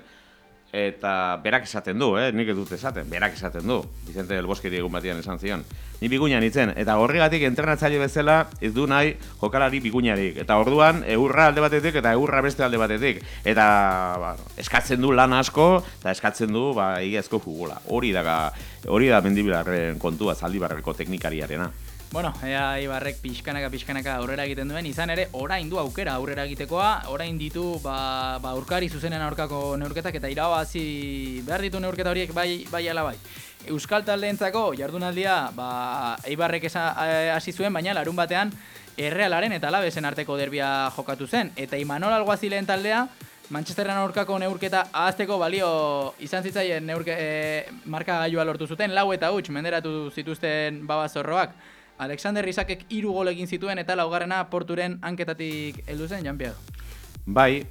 Eta berak esaten du, eh? Nik ez dut esaten, berak esaten du. Vicente del Bosque egun batian esan zion. Ni biguina nintzen, eta horregatik entrenatzaile bezala ez du nahi jokalari biguinarik. Eta orduan, eurra alde batetik eta eurra beste alde batetik. Eta ba, eskatzen du lan asko, eta eskatzen du ba, egiazko futbola. Hori da, hori da Mendibilarren kontua, Zaldibarreko teknikariarena. Bueno, ea Ibarrek pixkanaka pixkanaka aurrera egiten duen, izan ere orain du aukera aurrera egitekoa, orain ditu ba, ba aurkari zuzenen aurkako neurketak eta irabazi behar ditu neurketa horiek bai bai ala bai. Euskal taldeentzako jardunaldia ba Eibarrek hasi zuen, baina larun batean Errealaren eta Alavesen arteko derbia jokatu zen eta Imanol Alguazilen taldea Manchesterren aurkako neurketa ahazteko balio izan zitzaien neurke e, markagailua lortu zuten, lau eta huts menderatu zituzten babazorroak. Alexander Isakek hiru gol egin zituen eta laugarrena Porturen hanketatik heldu zen, Jean-Pierre. Bai,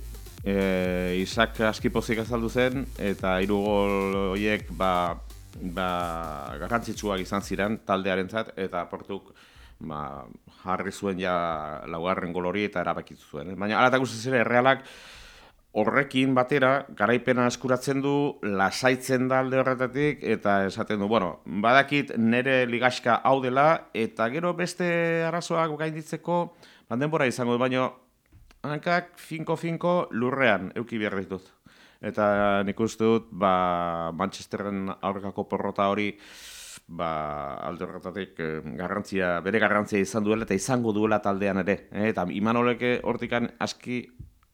e, Isak aski pozik azaldu zen eta hiru gol horiek ba, ba, garrantzitsuak izan ziren taldearentzat eta Portuk ba, jarri zuen ja laugarren gol hori eta erabakitu zuen. Baina hala eta guztiz ere Errealak horrekin batera garaipena eskuratzen du, lasaitzen da alde horretatik eta esaten du, bueno, badakit nere ligaxka hau dela eta gero beste arazoak gainditzeko denbora izango du, baina hankak finko-finko lurrean euki behar ditut. Eta nik uste dut, ba, Manchesterren aurkako porrota hori ba, alde horretatik garrantzia, bere garrantzia izan duela eta izango duela taldean ere. Eta Imanoleke hortikan aski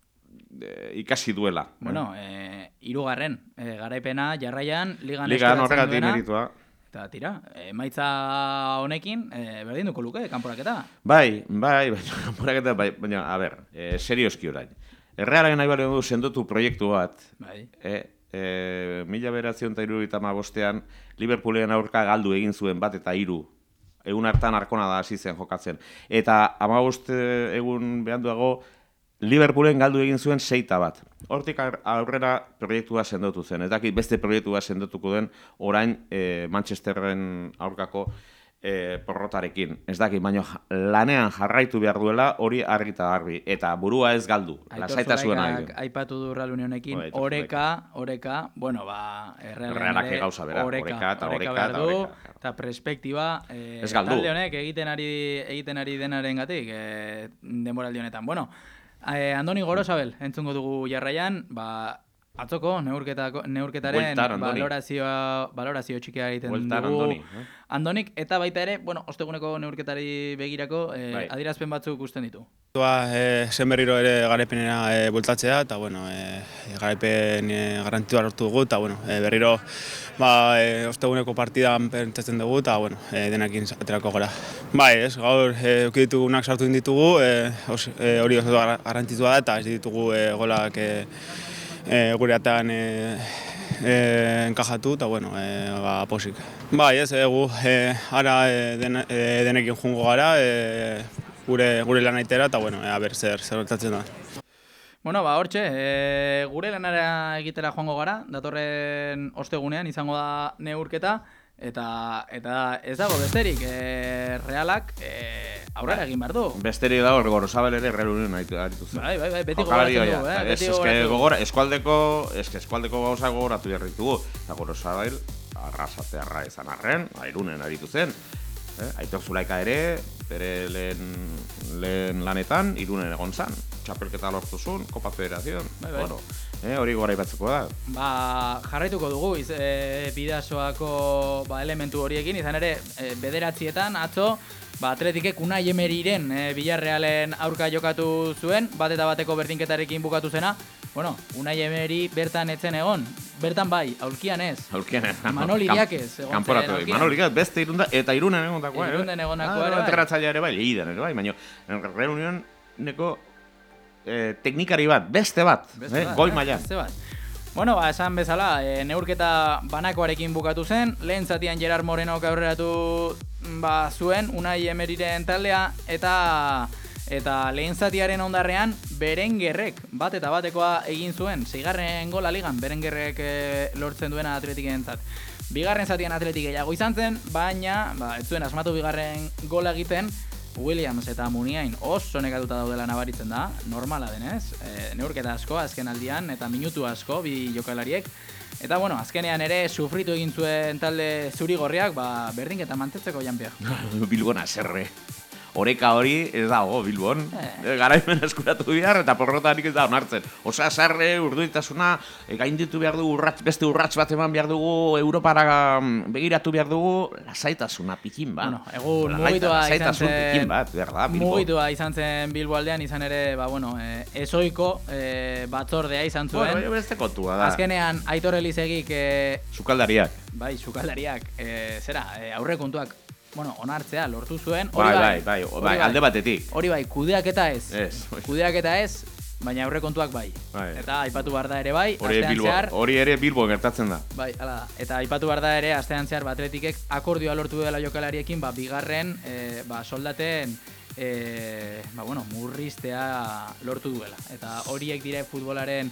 ikasi duela. Bueno, eh, irugarren, eh, garaipena jarraian ligan ligan horregatik meritua. Eta tira, emaitza honekin eh, berdin duko luke, kanporaketa. Bai, bai, baina kanporaketa, bai, baina, a ber, eh, serioski orain. Errealaren nahi balio du sendotu proiektu bat. Bai. Eh, eh, mila bederatziehun eta hirurogeita hamabostean Liverpoolen aurka galdu egin zuen bat eta hiru. Egun hartan Arkona da hasi zen jokatzen. Eta hamabost egun behanduago Liverpoolen galdu egin zuen seita bat. Hortik aurrera proiektua sendotu zen. Ez dakit beste proiektua sendotuko den orain e, Manchesterren aurkako e, porrotarekin. Ez dakit, baina lanean jarraitu behar duela hori argi eta garbi. Eta burua ez galdu. Lasaitasuna nahi du. Aipatu du Real Unionekin. Oreka, oreka, bueno, ba, Errealak gauza bera. Oreka eta oreka eta oreka. Eta perspektiba eh, talde honek egiten ari, egiten ari denaren gatik eh, denboraldi honetan. Bueno, Eh, Andoni Gorosabel, entzungo dugu jarraian, ba, atzoko neurketako, neurketaren valorazioa, valorazio txikia egiten Bueltar, dugu. Andoni, eh? Andonik, eta baita ere, bueno, osteguneko neurketari begirako, eh, bai. Adierazpen batzuk usten ditu. E, zen berriro ere garaipenera e, bultatzea, eta bueno, e, garaipen e, garantitua lortu dugu, eta bueno, e, berriro ba, e, osteguneko partidan pentsatzen dugu, eta bueno, e, denekin aterako gara. Bai, ez, gaur e, ukiditugunak sartu ditugu, e, os, e, hori oso garantitua da, eta ez ditugu e, golak e, e, gure atean e, e, enkajatu, eta bueno, e, ba, posik. Bai, ez, egu, e, ara e, den, e, denekin jungo gara, e, gure gure lanaitera eta bueno, a ber zer zer gertatzen da. Bueno, ba hortxe, e, gure lanara egitera joango gara, datorren ostegunean izango da neurketa eta eta ez dago besterik, e, Realak e, aurrera egin behar du. Besterik dago Gorosabel ere Real Union aritu zen. Bai, bai, bai, beti gogoratzen du, eh, beti gogoratzen du. Eskualdeko, eske eskualdeko gauza gogoratu behar ditugu. Eta Gorosabel arrasatearra izan arren, Irunen aritu zen. Eh, Aitor Zulaika ere, bere lehen, lehen lanetan, Irunen egon zan. Txapelketa lortu zuen, Kopa Federazion. Bai, bai. Bueno, eh, hori gora ipatzeko da. Ba, jarraituko dugu, iz, e, bidasoako ba, elementu horiekin, izan ere, e, bederatzietan, atzo, ba, Atletikek Unai Emeriren e, Villarrealen aurka jokatu zuen, bat eta bateko berdinketarekin bukatu zena. Bueno, Unai Emeri bertan etzen egon, bertan bai, aulkian ez. Aulkian ez. Manol Iriakez. Kanporatu, Manol Iriakez, beste irunda, eta Irunen egon dagoa. Irunen egon dagoa ere bai. Enterratzailea ere bai, lehidan ere bai, baina Real Unioneko eh, teknikari bat, beste bat, beste eh, bat goi eh, maila. Beste bat. Bueno, ba, esan bezala, e, neurketa banakoarekin bukatu zen, lehen zatian Gerard Morenok aurreratu ba, zuen, Unai Emeriren taldea, eta eta lehen zatiaren ondarrean Berengerrek bat eta batekoa egin zuen, seigarren gola ligan Berengerrek e, lortzen duena Atletikentzat. Bigarren zatian Atletik gehiago izan zen, baina ba, ez zuen asmatu bigarren gola egiten, Williams eta Muniain oso nekatuta daudela nabaritzen da, normala denez, e, neurketa asko azken aldian eta minutu asko bi jokalariek. Eta bueno, azkenean ere sufritu egin zuen talde zuri-gorriak, ba, berdinketa mantetzeko Janpier. Bilbon aserre. Oreka hori ez dago Bilbon. Eh. Garaimen eskuratu behar eta porrotarik ez da onartzen. Osa sarre, urduitasuna, gainditu behar dugu, urratz, beste urratz bat eman behar dugu, Europara begiratu behar dugu, lasaitasuna pikin bat. Bueno, egun mugitua izan zen, pikin bat, berda, Bilbo. Mugitua izan zen Bilbo aldean, izan ere, ba, bueno, eh, ezoiko eh, batzordea izan zuen. Bueno, beste kontua da. Azkenean, Aitor Elizegik... Eh, Sukaldariak. Bai, sukaldariak, eh, zera, eh, aurrekontuak bueno, onartzea lortu zuen. Bai, bai, bai, bai, alde batetik. Hori bai, kudeaketa ez. Ez. Kudeaketa ez, baina aurrekontuak bai. bai. Eta aipatu behar da ere bai, hori astean Bilbo, zehar... Hori ere Bilbo gertatzen da. Bai, hala da. Eta aipatu behar da ere, astean zehar, Atletikek akordioa lortu dela jokalariekin, ba, bigarren, e, ba, soldaten, e, ba, bueno, murriztea lortu duela. Eta horiek dire futbolaren...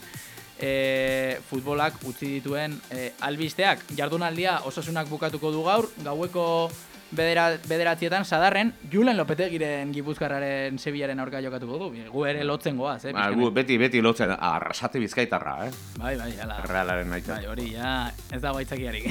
E, futbolak utzi dituen e, albisteak. Jardunaldia Osasunak bukatuko du gaur, gaueko bedera, bederatzietan Sadarren Julen Lopetegiren Gipuzkarraren Sevillaren aurka jokatuko du. Gu ere lotzen goaz, eh? Ba, gu beti, beti lotzen, arrasate bizkaitarra, eh? Bai, bai, ala. Realaren aita. Bai, hori, ja, ez dago aitzakiarik.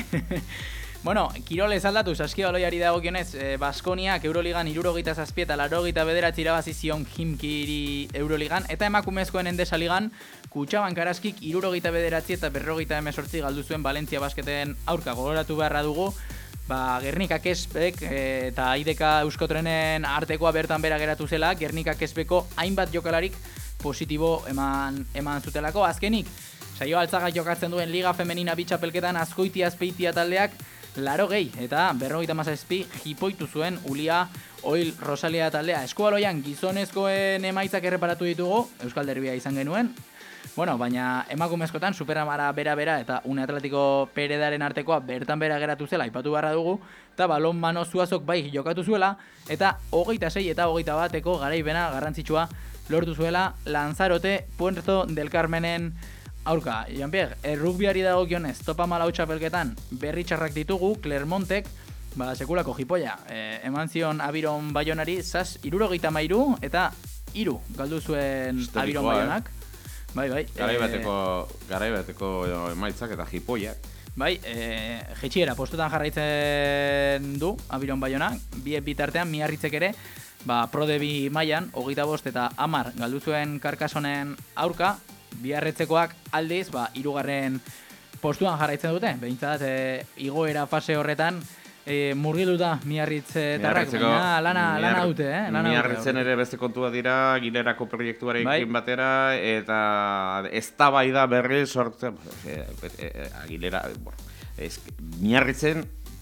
Bueno, kirole aldatu, Saskibaloiari dagokionez, eh, Baskoniak Euroligan hirurogeita zazpi eta laurogeita bederatzi irabazi zion Khimkiri Euroligan, eta emakumezkoen Endesa Ligan Kutxabank Araskik hirurogeita bederatzi eta berrogeita hemezortzi galdu zuen Valentzia Basketen aurka. Gogoratu beharra dugu, ba, Gernika Kespek e, eta Aideka Euskotrenen artekoa bertan bera geratu zela, Gernika Kespeko hainbat jokalarik positibo eman, eman zutelako. Azkenik, saio altzaga jokatzen duen Liga Femenina bitxapelketan Azkoitia Azpeitia taldeak laro gehi eta berrogeita mazazpi jipoitu zuen Ulia Oil Rosalia taldea. Eskubaloian gizonezkoen emaitzak erreparatu ditugu, Euskal Derbia izan genuen, bueno, baina emakumezkotan Superamara bera-bera eta Une Atletiko Peredaren artekoa bertan bera geratu zela aipatu beharra dugu, eta balon mano Zuazok bai jokatu zuela, eta hogeita sei eta hogeita bateko garaipena garrantzitsua lortu zuela Lanzarote Puerto del Carmenen aurka. Jean-Pierre, errugbiari dagokionez, topa malau txapelketan berri txarrak ditugu, Clermontek, ba, sekulako jipoia, e, eman zion Abiron Baionari, zaz, irurogeita mairu, eta iru, galdu zuen Abiron Baionak. Eh? Bai, bai. Garaibateko, e, garaibateko emaitzak eta jipoiak. Bai, e, jetxiera, postutan jarraitzen du Abiron Baionak, bi bitartean Miarritzek ere, ba, Prodebi mailan, hogeita bost eta hamar galdu zuen Karkasonen aurka, Biarretzekoak aldiz, ba, hirugarren postuan jarraitzen dute, behintzat e, igoera fase horretan e, murgilduta Miarritzetarrak, baina lana, lana dute, eh? Lana Miarritzen ere beste kontua dira, Gilerako proiektuarekin bai. Batera, eta eztabaida berri sortzen, e, e, Agilera, bueno, ez, Miarritzen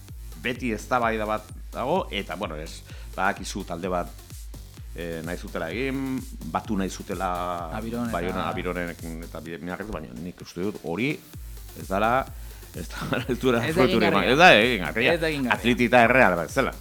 beti eztabaida bat dago, eta, bueno, ez, badakizu talde bat, E, nahi zutela egin, batu nahi zutela Abiron eta... Baiona, Abironen eta Miarritzen, baina nik uste dut hori ez dala ez da ez duela ez da egin garria Atletita erreal bat zela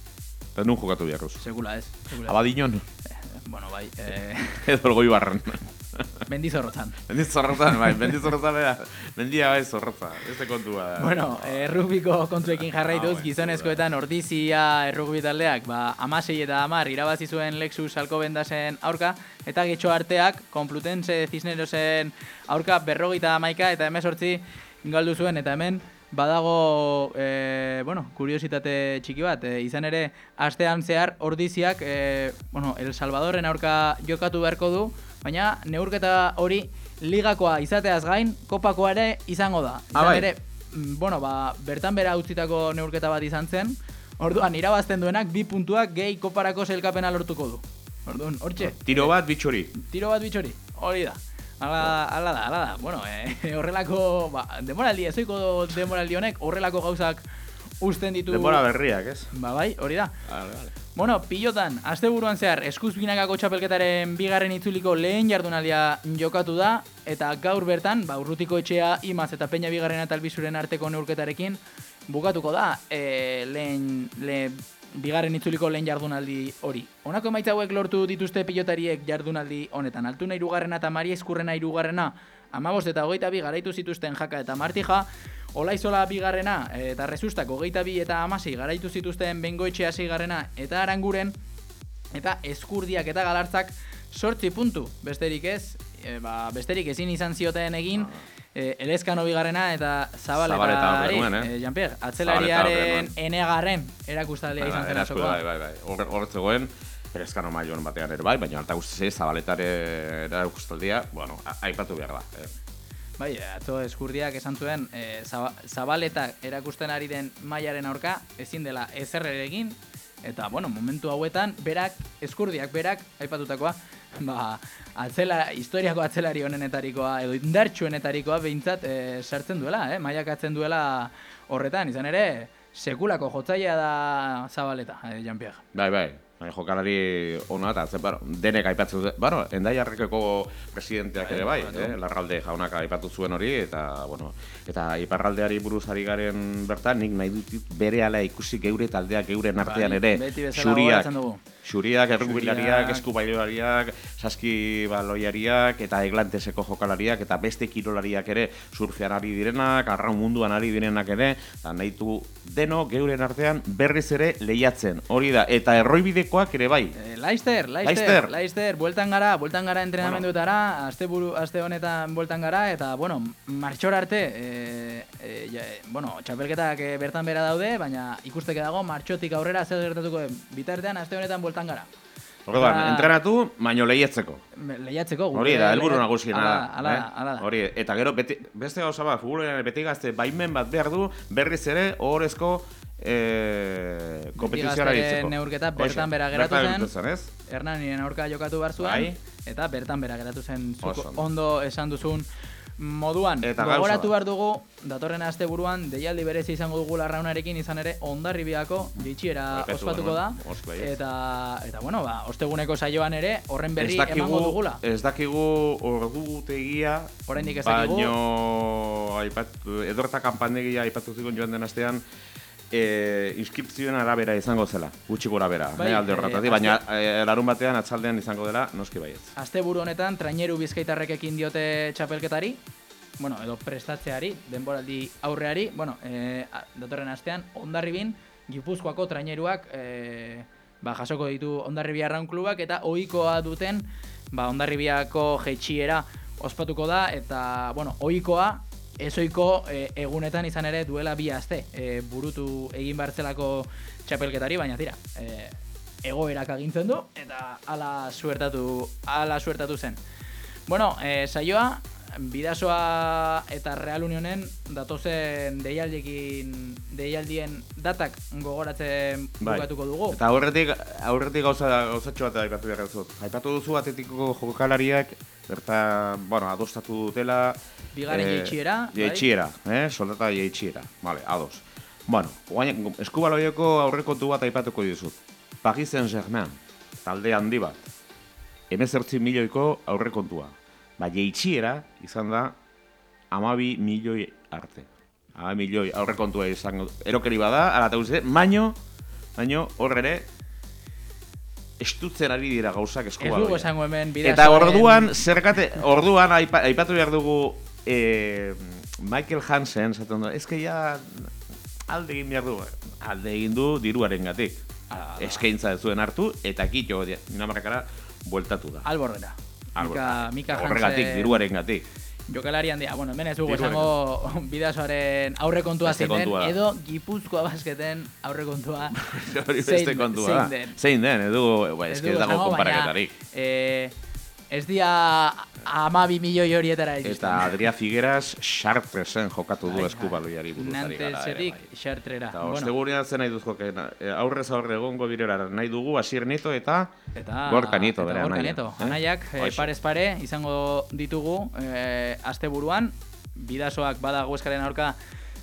eta nun jokatu biharruz segula ez Abadiñon eh, bueno bai eh... edo elgoi barren Mendizorrotzan. Mendizorrotzan, bai, mendizorrotzan bera, mendia bai zorrotza, ez de kontua da. Bueno, errugbiko kontuekin jarraituz, ah, gizonezkoetan Ordizia errugbi taldeak, ba, amasei eta amar irabazi zuen Lexus Alcobendasen aurka, eta getxo arteak, Complutense Cisnerosen aurka berrogeita amaika eta hemezortzi galdu zuen, eta hemen badago, e, bueno, kuriositate txiki bat, e, izan ere, astean zehar Ordiziak, e, bueno, El Salvadorren aurka jokatu beharko du, baina neurketa hori ligakoa izateaz gain, kopakoa ere izango da. Izan ah, ere, bueno, ba, bertan bera utzitako neurketa bat izan zen, orduan irabazten duenak bi puntuak gehi koparako sailkapena lortuko du. Orduan, hortxe. Tiro bat bitxori. Tiro bat bitxori, hori da. Ala, ala da, ala da. Bueno, eh, horrelako, ba, demoraldi, ezoiko demoraldi honek, horrelako gauzak usten ditu... Denbora berriak, ez? Ba bai, hori da. Vale, vale. Bueno, pilotan, asteburuan zehar eskuz binakako txapelketaren bigarren itzuliko lehen jardunaldia jokatu da, eta gaur bertan, ba, Urrutiko Etxea, Imaz eta Peña Bigarrena eta Albizuren arteko neurketarekin bukatuko da e, lehen, lehen bigarren itzuliko lehen jardunaldi hori. Honako emaitza hauek lortu dituzte pilotariek jardunaldi honetan. Altuna hirugarrena eta Maria Eskurrena hirugarrena, hamabost eta hogeita bi garaitu zituzten Jaka eta Martija, Olaizola bigarrena eta Rezustak hogeita bi eta hamasei garaitu zituzten Bengoetxea seigarrena eta Aranguren, eta Eskurdiak eta Galartzak zortzi puntu, besterik ez, e, ba, besterik ezin izan zioten egin, e, Elezkano bigarrena eta Zabaletari, eh? e, Jean-Pierre, atzelariaren enegarren erakustalea izan zen asokoa. Bai, bai, bai, hor, hor zegoen, Elezkano maion batean ere bai, baina alta guztiz Zabaletare erakustaldia, bueno, aipatu behar da. Eh? Bai, atzo Eskurdiak esan zuen, e, Zabaleta erakusten ari den mailaren aurka ezin dela ezer ere egin, eta, bueno, momentu hauetan, berak, Eskurdiak berak, aipatutakoa, ba, atzela, historiako atzelari honenetarikoa, edo indartsuenetarikoa behintzat e, sartzen duela, eh? Mailakatzen duela horretan, izan ere, sekulako jotzailea da Zabaleta, eh, Jean-Pierre. Bai, bai. Jokalari ona eta zen, bueno, denek aipatzen dute, bueno, Endaiarrekeko presidenteak ere bai, eh? Larralde jaunak aipatu zuen hori, eta, bueno, eta iparraldeari buruz ari garen bertan, nik nahi dut berehala ikusi geure taldeak geuren artean ere, xuriak, xuriak, errubilariak, eskubailariak, saskibaloiariak, eta eglanteseko jokalariak, eta beste kirolariak ere, surfean ari direnak, arraun munduan ari direnak ere, eta nahi du deno geuren artean berriz ere lehiatzen, hori da, eta erroibide ere bai. Eh, Laister, Laister, Laister, bueltan gara, bueltan gara entrenamenduetara, bueno. aste, buru, aste honetan bueltan gara, eta, bueno, martxor arte, e, e, ja, bueno, txapelketak e, bertan bera daude, baina ikusteke dago, martxotik aurrera zer gertatuko bitartean, aste honetan bueltan gara. Orduan, entrenatu, baino lehiatzeko. Lehiatzeko. Hori da, helburu nagusiena da. Ala da, ala da. Hori, eta gero, beti, beste gauza bat, futbolean beti gazte baimen bat behar du, berriz ere, ohorezko Eh, kompetizioara ditzeko. Neurketa bertan bera geratu zen, zen Hernanien aurka jokatu behar zuen, bai? Eta bertan bera geratu zen zuko, ondo esan duzun moduan. Eta gogoratu behar dugu, datorren aste buruan, deialdi berezi izango dugu Larraunarekin, izan ere Hondarribiako jeitsiera ospatuko da. Eta, eta bueno, ba, osteguneko saioan ere horren berri emango dugula. Ez dakigu ordutegia, oraindik ez dakigu. Baino aipatu, edorta kanpandegia aipatu zikon joan den astean, E, inskripzioen arabera izango zela, gutxi gora bera, bai, alde horretatik, e, baina e, larun batean atzaldean izango dela, noski baietz. Asteburu honetan, traineru bizkaitarrek ekin diote txapelketari, bueno, edo prestatzeari, denboraldi aurreari, bueno, e, datorren astean, Hondarribin, Gipuzkoako traineruak e, ba, jasoko ditu Hondarribia Arraun Klubak, eta ohikoa duten, ba, Hondarribiako jeitsiera ospatuko da, eta, bueno, ohikoa, ezoiko e, egunetan izan ere duela bi aste e, burutu egin bartzelako txapelketari, baina tira, e, egoerak agintzen du, eta ala suertatu, ala suertatu zen. Bueno, e, saioa, Bidasoa eta Real Unionen datozen deialdiekin, deialdien datak gogoratzen bukatuko dugu. Eta aurretik, aurretik gauza, gauzatxo bat aipatu behar dut. Aipatu duzu atetiko jokalariak, berta, bueno, adostatu dutela, bigarren eh, jeitsiera, jeitsiera, eh, soldata jeitsiera. Vale, ados. Bueno, Eskubaloieko aurrekontu bat aipatuko dizut. Paris Saint-Germain, talde handi bat. hemezortzi milioiko aurrekontua. Ba, jeitsiera izan da hamabi milioi arte. hamabi milioi aurrekontua izango erokeri bada, ala eta guzti, baino, baino horre ere estutzen ari dira gauzak Eskubaloia. Ez dugu esango hemen Bidasoaren... Eta orduan, zerkate, orduan aipa, aipatu behar dugu eh, Michael Hansen, zaten du, ezke ja alde egin behar du, alde egin du diruaren gatik. Eskaintza ez zuen hartu, eta kito Dinamarkara bueltatu da. Alborrera. Mika, Mika Hansen... Horregatik, diruaren gatik. Jokalari handia, bueno, hemen ez dugu esango Bidasoaren aurrekontua zein den, edo Gipuzkoa basketen aurrekontua zein den. Zein den, ez dugu, ez dago konparaketarik. Ez dia hamabi milioi horietara egiten. Eta Adria Figueras Chartresen jokatu du Eskubaloiari buruzari gara. Nantesetik Chartrera. Eta ostegunean zen nahi duzko, aurrez aurre egongo direra nahi dugu Asier Nieto eta Gorka Nieto. Eta Gorka Nieto. Anaiak parez pare izango ditugu asteburuan. Bidasoak bada Hueskaren aurka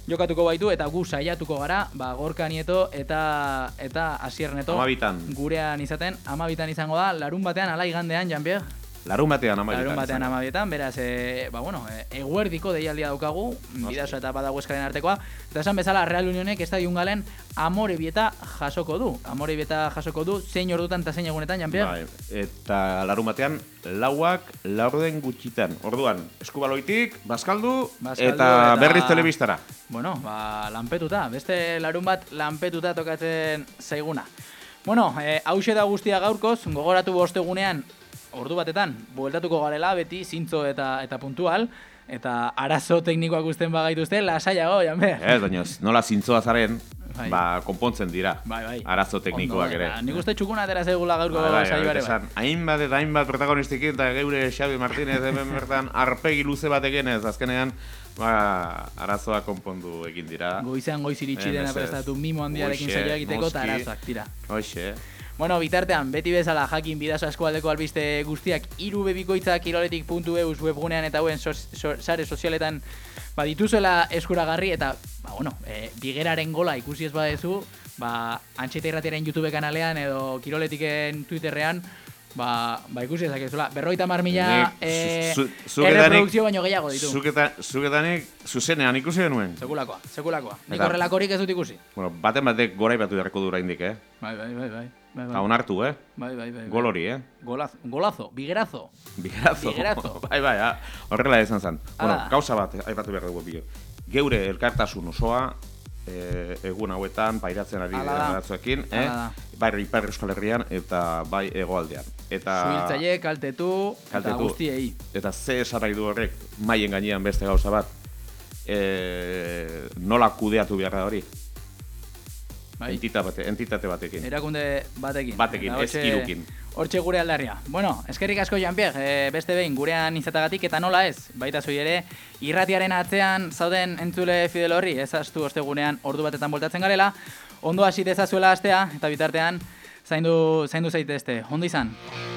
jokatuko baitu, eta gu saiatuko gara, ba, Gorka Nieto eta eta Asier Neto Amabitan. gurean izaten, amabitan izango da, larun batean, ala igandean, Jean-Pierre? Larun batean amabietan. Larun batean amabietan, beraz, e, ba, bueno, e, eguerdiko deialdia daukagu, Bidasoa eta Bada Hueskaren artekoa, eta esan bezala, Real Unionek Estadion Galen Amorebieta jasoko du. Amorebieta jasoko du, zein ordutan eta zein egunetan, Jean-Pierre? Bai, eta larun batean, lauak laurden gutxitan. Orduan, eskubaloitik, bazkaldu, Bazkaldu eta, eta berriz telebistara. Bueno, ba, lanpetuta, beste larun bat lanpetuta tokatzen zaiguna. Bueno, e, hause da guztia gaurkoz, gogoratu bostegunean, ordu batetan, bueltatuko garela, beti, zintzo eta eta puntual, eta arazo teknikoak usten bagaituzte, lasaiago, Janber. Ez, baina, nola zintzoa zaren, Bai. ba, konpontzen dira, Bai, bai. arazo teknikoak Ondo, ere. eta nik uste txukuna atera zegula gaurko Bai, bai, saioare bai, bai. hainbat eta hainbat protagonistikin, eta geure Xabi Martínez hemen bertan arpegi luze batekin ez, azkenean, ba, arazoa konpondu egin dira. Goizean goiz iritsi Eh, dena mesedez. prestatu mimo handiarekin Hoxe, saioa egiteko, eta noski. arazoak tira. Hoxe, Bueno, bitartean, beti bezala jakin Bidasoa eskualdeko albiste guztiak hiru bebikoitzak kiroletik puntu eus webgunean eta hauen so, so, sare sozialetan ba, dituzuela eskuragarri eta ba, bueno, e, bigeraren gola ikusi ez badezu, ba, Antxeta Irratiaren YouTube kanalean edo kiroletiken Twitterrean ba, ba ikusi ezakezula. Berroita mar mila Nik, e, zu- zu- zukedanik- erreprodukzio baino gehiago ditu. Zuketa, zuketanik zuzenean ikusi genuen. Sekulakoa, sekulakoa. Nik Eta- horrelakorik ez dut ikusi. Bueno, baten batek gora ibatu beharko du oraindik, eh? Bai, bai, bai, bai. bai, Eta bai. onartu, eh? Bai, bai, bai. Gol hori, eh? Golazo, golazo, bigerazo. Bigerazo. Bigerazo. bai, bai, ah, horrela izan zen. Bueno, Hala. gauza bat, aipatu behar dugu bio. Geure elkartasun osoa, e, egun hauetan, pairatzen ari Hala da. batzuekin, Hala eh? da. Bai Ipar Euskal Herrian eta bai hegoaldean. Eta Suhiltzaile, kaltetu, eta kaltetu. guztiei. Eta ze esan nahi du horrek maien gainean beste gauza bat. E, nola kudeatu behar da hori? Bai. Entitate, entitate batekin. Erakunde batekin. Batekin, Eta ez hortxe- hirukin. Hortxe gure aldarria. Bueno, eskerrik asko Jean-Pierre, e, beste behin gurean izatagatik eta nola ez, baita zui ere, irratiaren atzean zauden entzule fidel horri, ez astu ostegunean ordu batetan voltatzen garela, ondo hasi dezazuela astea, eta bitartean zaindu, zaindu zaitezte. Ondo izan.